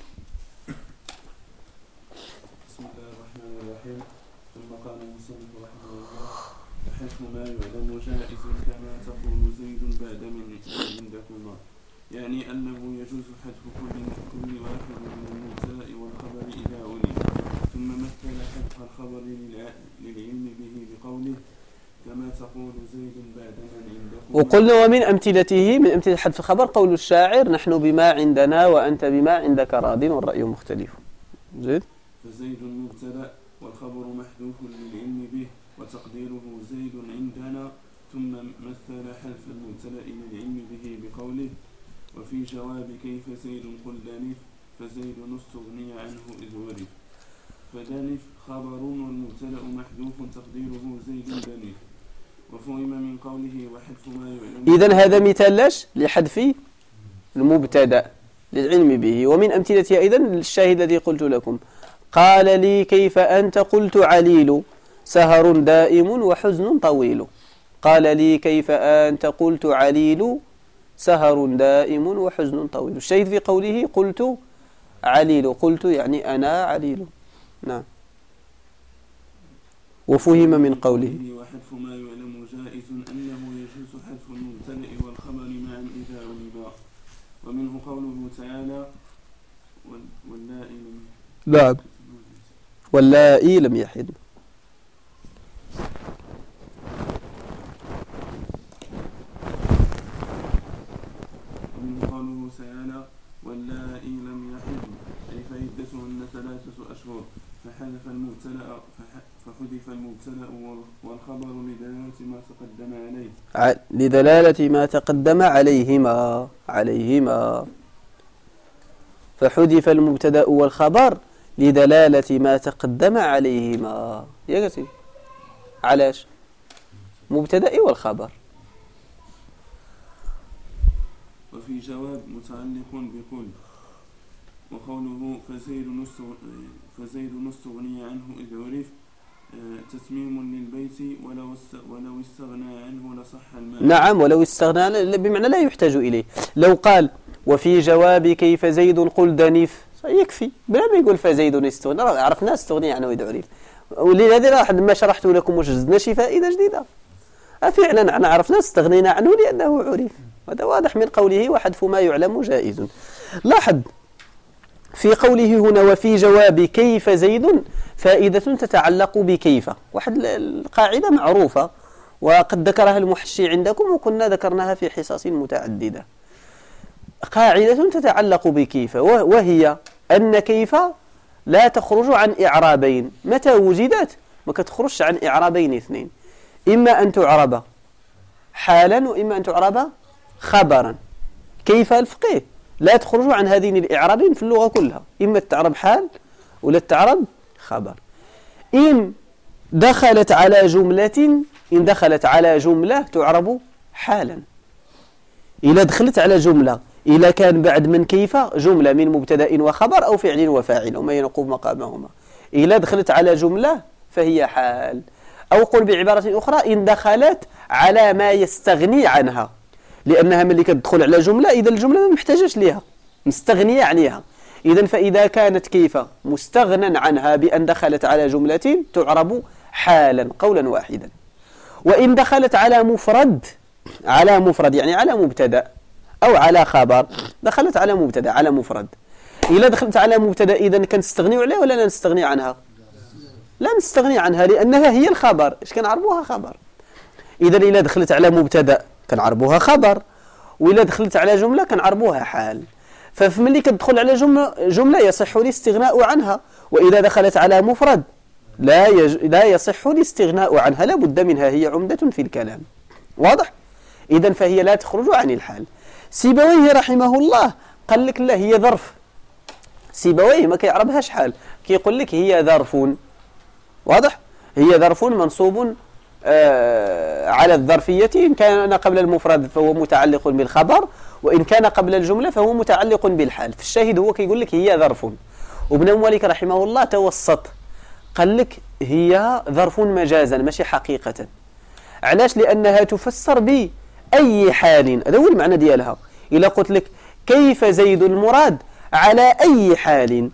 بسم الله الرحمن الرحيم. ثم قال المصنف رحمه الله وحذف ما يعلم جائز كما تقول زيد بعد من عندكما، يعني أنه يجوز حذف كل واحد من المبتدأ والخبر إذا علم. ثم مثل حذف الخبر للعلم به بقوله كما تقول زيد بعد من عندكما. وقلنا ومن أمثلته من أمثلة حذف الخبر قول الشاعر نحن بما عندنا وأنت بما عندك راض والرأي مختلف. زيد. فزيد مبتدأ والخبر محذوف للعلم به وتقديره زيد عندنا. ثم مثل حذف المبتدأ للعلم به بقوله وفي جواب كيف زيد قل دانف فزيد استغني عنه إذ ورث. فدانف خبر والمبتدأ محذوف تقديره زيد دانف. وفهم من قوله وحذف ما يعلم. إذن هذا مثال ليش؟ لحذف المبتدأ للعلم به. ومن أمثلته أيضا الشاهد الذي قلت لكم قال لي كيف أنت قلت عليل سهر دائم وحزن طويل. قال لي كيف أنت قلت عليل سهر دائم وحزن طويل. الشاهد في قوله قلت عليل، قلت يعني أنا عليل. نعم. وفهم من قوله وحذف ما يعلم جائز أنه يجوز حذف المبتدأ والخبر معا إذا علما. ومنه قوله تعالى نعم واللائي لم يحضن. ومن قوله تعالى واللائي لم يحضن أي فعدتهن 3 أشهر فحذف المبتدأ والخبر لدلالة ما تقدم عليهما فحذف المبتدأ والخبر لدلالة ما تقدم عليهما. يا قصي علاش مبتدأ والخبر؟ وفي جواب متعلق بكل وقوله فزيد استغني عنه إذ عرف تتميم للبيت ولو استغنى عنه لصح المعنى. نعم ولو استغنى بمعنى لا يحتاج إليه. لو قال وفي جواب كيف زيد قل دنيف يكفي بلا ما يقول فزيد استغنى، عرفنا استغني عنه إذ عرف. ولهذا لحد ما شرحت لكم واش زدنا شي فائدة جديدة. فعلا أنا عرفنا استغنينا عنه لأنه عرف، هذا واضح من قوله وحذف ما يعلم جائز. لاحظ في قوله هنا وفي جواب كيف زيد فائدة تتعلق بكيف، واحد القاعدة معروفة وقد ذكرها المحشي عندكم وكنا ذكرناها في حصص متعددة. قاعدة تتعلق بكيف وهي أن كيف لا تخرج عن إعرابين، متى وجدت ما كتخرجش عن إعرابين اثنين، إما أن تعرب حالا وإما أن تعرب خبرا. كيف الفقه لا تخرج عن هذين الإعرابين في اللغة كلها، إما تعرب حال ولا تعرب خبر. إن دخلت على جملة تعرب حالا. إذا دخلت على جملة إذا كان بعد من كيف جملة من مبتدأ وخبر أو فعل وفاعل وما ينقض مقامهما، إذا دخلت على جملة فهي حال. أو قل بعبارة أخرى إن دخلت على ما يستغني عنها، لأنها ملي كتدخل على جملة إذا الجملة ما محتاجش ليها مستغنية عنها. إذن فإذا كانت كيف مستغنى عنها بأن دخلت على جملة تعرب حالا قولا واحدا. وإن دخلت على مفرد يعني على مبتدأ أو على خبر، دخلت على مبتدأ على مفرد، إذا دخلت على مبتدأ إذن كنستغني عليها ولا لا نستغني عنها؟ لا نستغني عنها لأنها هي الخبر، إيش كنعربوها خبر. إذا دخلت على مبتدأ كنعربوها خبر، وإذا دخلت على جملة كنعربوها حال. فملي كتدخل على جملة يصح الاستغناء عنها، وإذا دخلت على مفرد لا يصح الاستغناء عنها، لا بد منها، هي عمدة في الكلام. واضح؟ إذن فهي لا تخرج عن الحال. سيبويه رحمه الله قال لك لا هي ظرف. سيبويه ما كيعربهاش حال، كيقول لك هي ظرف. واضح؟ هي ظرف منصوب على الظرفية، إن كان قبل المفرد فهو متعلق بالخبر، وإن كان قبل الجملة فهو متعلق بالحال. في الشاهد هو كيقول لك هي ظرف. وابن مالك رحمه الله توسط قال لك هي ظرف مجازا ماشي حقيقة. علاش؟ لأنها تفسر بأي حال، هذا هو المعنى ديالها. إلا قلت لك كيف زيد المراد على أي حال،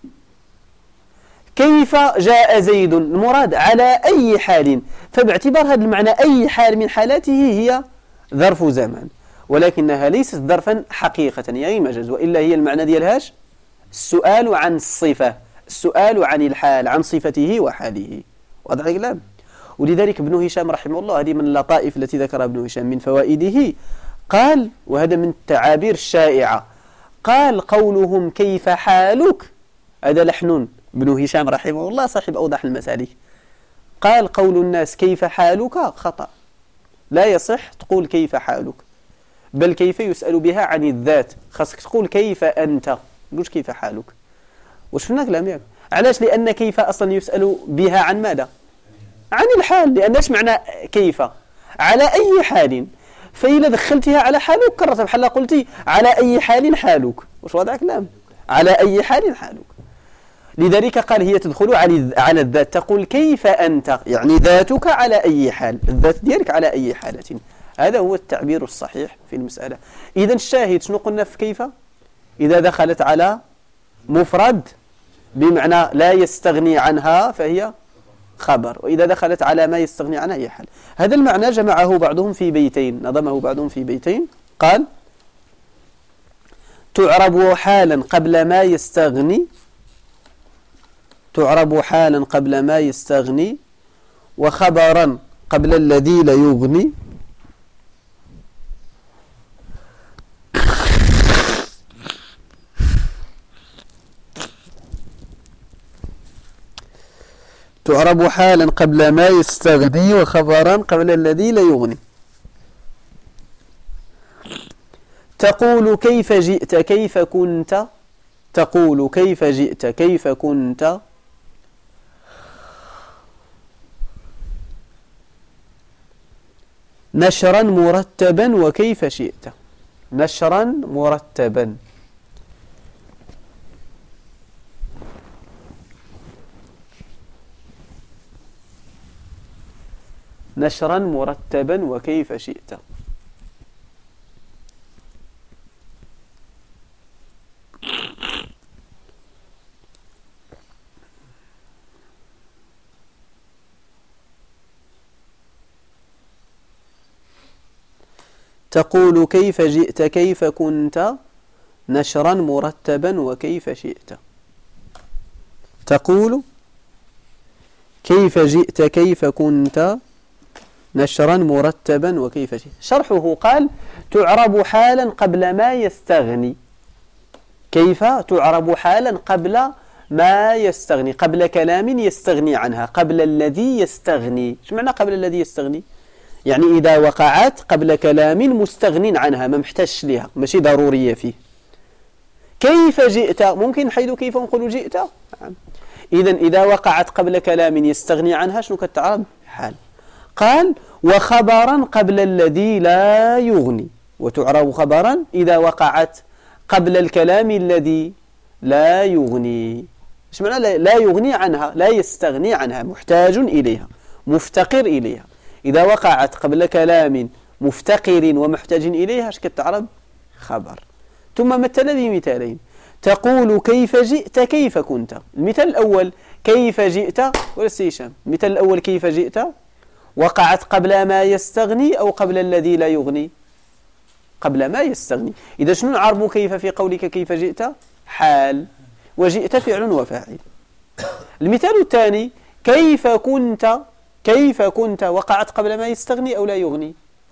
كيف جاء زيد المراد على أي حال، فباعتبار هذا المعنى أي حال من حالاته هي ظرف زمان، ولكنها ليست ظرفا حقيقة يعني مجاز، وإلا هي المعنى ديالهاش السؤال عن الصفة، السؤال عن الحال، عن صفته وحاله. واضح الكلام؟ ولذلك ابن هشام رحمه الله، هذه من اللطائف التي ذكرها ابن هشام من فوائده، قال وهذا من التعابير الشائعة، قال قولهم كيف حالك، هذا لحن ابن هشام رحمه الله صاحب أوضح المسالك، قال قول الناس كيف حالك خطأ، لا يصح تقول كيف حالك، بل كيف يسأل بها عن الذات، خاصك تقول كيف أنت، تقولش كيف حالك. وش فينا كلام يعني؟ علاش؟ لأن كيف أصلا يسأل بها عن ماذا؟ عن الحال، لأن ايش معنى كيف؟ على أي حال، فإذا دخلتها على حالك كررت بحال قلتي على أي حال حالك. وش وضع كلام؟ على أي حال حالك. لذلك قال هي تدخل على الذات، تقول كيف أنت يعني ذاتك على أي حال، الذات ديالك على أي حالة. هذا هو التعبير الصحيح في المسألة. إذا الشاهد شنو قلنا في كيف؟ إذا دخلت على مفرد بمعنى لا يستغني عنها فهي خبر، وإذا دخلت على ما يستغني عنها هي حال. هذا المعنى جمعه بعضهم في بيتين، نظمه بعضهم في بيتين، قال تعرب حالا قبل ما يستغني، تعرب حالا قبل ما يستغني، وخبرا قبل الذي لا يغني، تعرب حالا قبل ما يستغني، وخبرا قبل الذي لا يغني. تقول كيف جئت كيف كنت، تقول كيف جئت كيف كنت، نشرا مرتبا وكيف شئت، نشرا مرتبا. نشرا مرتبا وكيف شئت. تقول كيف جئت كيف كنت، نشرا مرتبا وكيف شئت. تقول كيف جئت كيف كنت، نشرا مرتبا وكيف شئت. شرحه قال تعرب حالا قبل ما يستغني. كيف تعرب حالا قبل ما يستغني، قبل كلام يستغني عنها، قبل الذي يستغني. شو معنى قبل الذي يستغني؟ يعني إذا وقعت قبل كلام مستغن عنها ما محتاجش لها، ماشي ضرورية فيه. كيف جئت ممكن نحيد كيف ونقول جئت. إذن إذا وقعت قبل كلام يستغني عنها شنو كتعرب؟ حال. قال وخبرا قبل الذي لا يغني، وتعرب خبرا إذا وقعت قبل الكلام الذي لا يغني. ايش معنى لا يغني عنها؟ لا يستغني عنها، محتاج إليها، مفتقر إليها. إذا وقعت قبل كلام مفتقر ومحتاج إليها ايش كتعرب؟ خبر. ثم مثل بمثالين. تقول كيف جئت كيف كنت. المثال الأول كيف جئت ولا هشام؟ المثال الأول كيف جئت وقعت قبل ما يستغني أو قبل الذي لا يغني؟ قبل ما يستغني. إذا شنو نعرب كيف في قولك كيف جئت؟ حال، وجئت فعل وفاعل. المثال الثاني كيف كنت، كيف كنت وقعت قبل ما يستغني أو لا يغني؟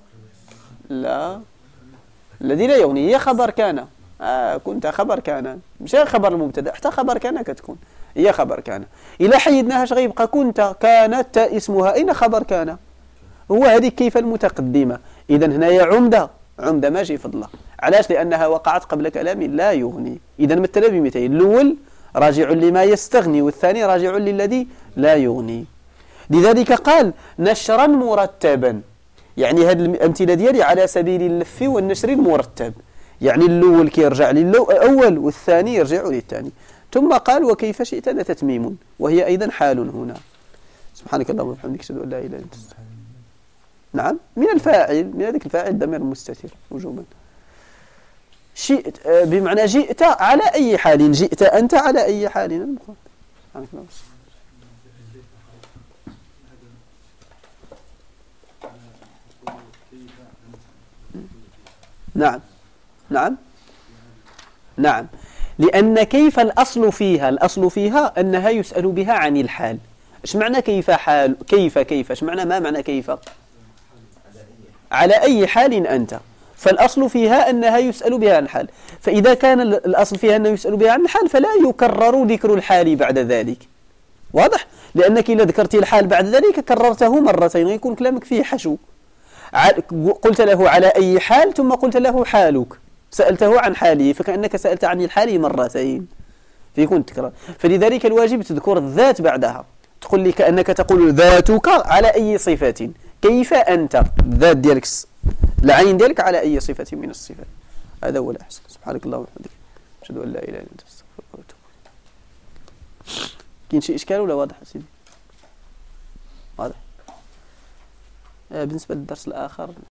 لا، الذي لا يغني هي خبر كان. كنت خبر كان، مش خبر المبتدا، حتى خبر كان كتكون هي خبر كان. إلا حيدناها غيبقى كنت كانت اسمها أين خبر كان؟ هو هذه كيف المتقدمة. إذا هنايا عمدة ماشي فضلة. علاش؟ لأنها وقعت قبل كلام لا يغني. إذا مثل بمثال، الأول راجع لما يستغني والثاني راجع للذي لا يغني. لذلك قال نشرا مرتبا، يعني هذه الأمثلة ديالي على سبيل اللف والنشر المرتب، يعني الأول كيرجع للأول والثاني يرجع للثاني. ثم قال وكيف شئت هذا تتميم، وهي أيضا حال هنا. سبحانك اللهم وبحمدك أشهد أن لا إله إلا أنت. نعم، من الفاعل، من هذاك الفاعل ضمير مستتر وجوبا. شئت بمعنى جئت على أي حال، جئت أنت على أي حال. نعم نعم نعم، لأن كيف الأصل فيها أنها يسأل بها عن الحال. إيش معنى كيف حال؟ كيف إيش معنى؟ ما معنى كيف؟ على أي حال أنت. فالأصل فيها أنها يسأل بها عن الحال، فإذا كان الأصل فيها أنه يسأل بها عن الحال فلا يكرر ذكر الحال بعد ذلك. واضح؟ لأنك إذا ذكرت الحال بعد ذلك كررته مرتين يكون كلامك فيه حشو. قلت له على أي حال ثم قلت له حالك، سألته عن حاله، فكأنك سألت عن الحال مرتين فيكون تكرار. فلذلك الواجب تذكر الذات بعدها، تقول لي كأنك تقول ذاتك على أي صفة، كيف أنت الذات ديالك العين ديالك على أي صفة من الصفات. هذا هو الأحسن. سبحانك اللهم وبحمدك أشهد أن لا إله إلا أنت أستغفرك وأتوب إليك. كاين شي إشكال ولا واضح سيدي؟ واضح. بالنسبة للدرس الآخر